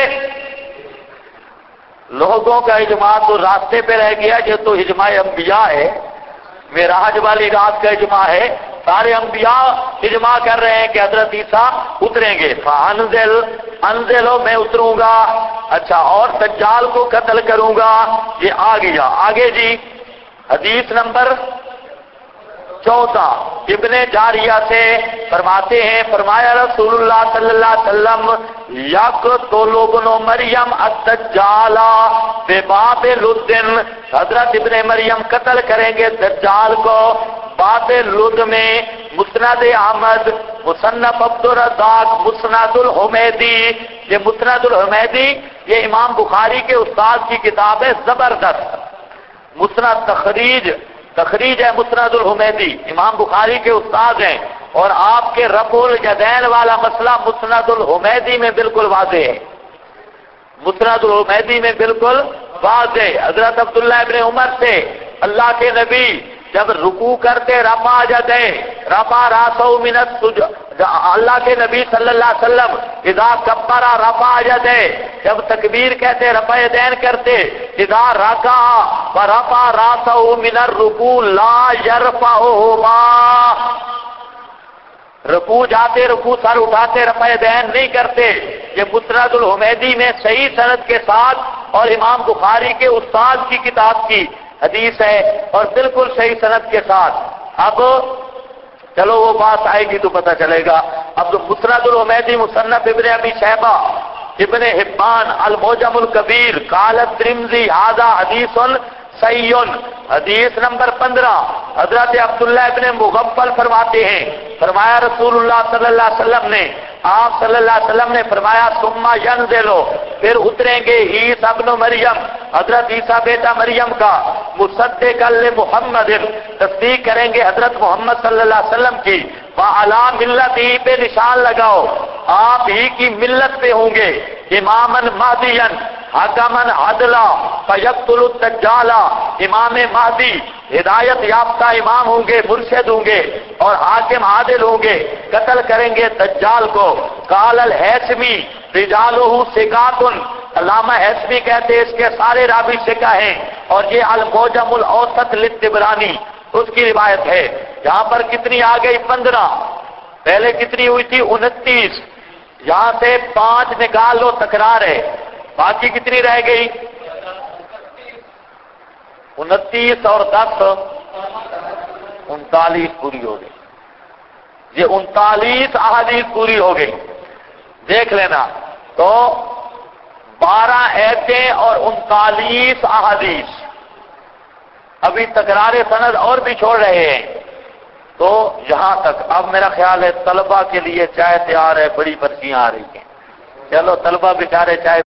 لوگوں کا اجماع تو راستے پہ رہ گیا، یہ تو اجماع انبیاء ہے، معراج والی رات کا اجماع ہے، سارے انبیاء اجماع کر رہے ہیں کہ حضرت عیسیٰ اتریں گے۔ انزلو میں اتروں گا، اچھا، اور دجال کو قتل کروں گا، یہ آ گیا۔ آگے جی، حدیث نمبر 14 ابن جاریہ سے فرماتے ہیں، فرمایا رسول اللہ صلی اللہ علیہ وسلم یقتل ابن مریم الدجال بباب لد، حضرت ابن مریم قتل کریں گے دجال کو باب لد میں۔ مسند احمد، مصنف عبدالرزاق، مسند الحمیدی، یہ مسند الحمیدی یہ امام بخاری کے استاد کی کتاب ہے، زبردست مسند تخریج ہے مسند الحمیدی، امام بخاری کے استاد ہیں، اور آپ کے رفع الیدین والا مسئلہ مسند الحمیدی میں بالکل واضح ہے، مسند الحمیدی میں بالکل واضح۔ حضرت عبداللہ ابن عمر سے اللہ کے نبی جب رکوع کرتے رفع راسہ من السجود، اللہ کے نبی صلی اللہ علیہ وسلم اذا کبر رفع یدہ، جب تکبیر کہتے رفع یدین کرتے، اذا رکع ورفع راسہ من الرکوع لا یرفعہما، رکوع جاتے رکوع سر اٹھاتے رفع یدین نہیں کرتے۔ یہ مسند الحمیدی میں صحیح سند کے ساتھ اور امام بخاری کے استاد کی کتاب کی حدیث ہے، اور بالکل صحیح سند کے ساتھ۔ اب چلو وہ بات آئے گی تو پتہ چلے گا۔ اب تو مسند الحمیدی، مصنف ابن ابی شیبہ، ابن حبان، المعجم الکبیر، قال الترمذی ھذا حدیث صحیح، حدیث نمبر 15 حضرت عبداللہ ابن مغفل فرماتے ہیں، فرمایا رسول اللہ صلی اللہ علیہ وسلم نے، آپ صلی اللہ علیہ وسلم نے فرمایا ثم ینزلو، پھر اتریں گے عیسیٰ ابن مریم، حضرت عیسیٰ بیٹا مریم کا، مصدقا لمحمد، تصدیق کریں گے حضرت محمد صلی اللہ علیہ وسلم کی، وعلی ملت ہی پہ نشان لگاؤ، آپ ہی کی ملت پہ ہوں گے، امامن مہدین حکمن عدلا فیقتل الدجال، امام مہدی ہدایت یافتہ امام ہوں گے، مرشد ہوں گے، اور حاکم عادل ہوں گے، قتل کریں گے دجال کو۔ قال الہیثمی رجالہ ثقات، علامہ ہیثمی کہتے ہیں اس کے سارے راوی ثقہ ہیں، اور یہ المعجم الاوسط للطبرانی اس کی روایت ہے۔ یہاں پر کتنی آ گئی؟ 15، پہلے کتنی ہوئی تھی؟ 29، یہاں سے 5 نکال لو، تکرار ہے، باقی کتنی رہ گئی؟ 29 اور 10 39 پوری ہو گئی، یہ 39 احادیث پوری ہو گئی، دیکھ لینا۔ تو 12 ایتیں اور 39 احادیث، ابھی تکرار سند اور بھی چھوڑ رہے ہیں، تو یہاں تک۔ اب میرا خیال ہے طلبہ کے لیے چائے تیار ہے، بڑی برسیاں آ رہی ہیں، چلو طلبہ بیچارے چائے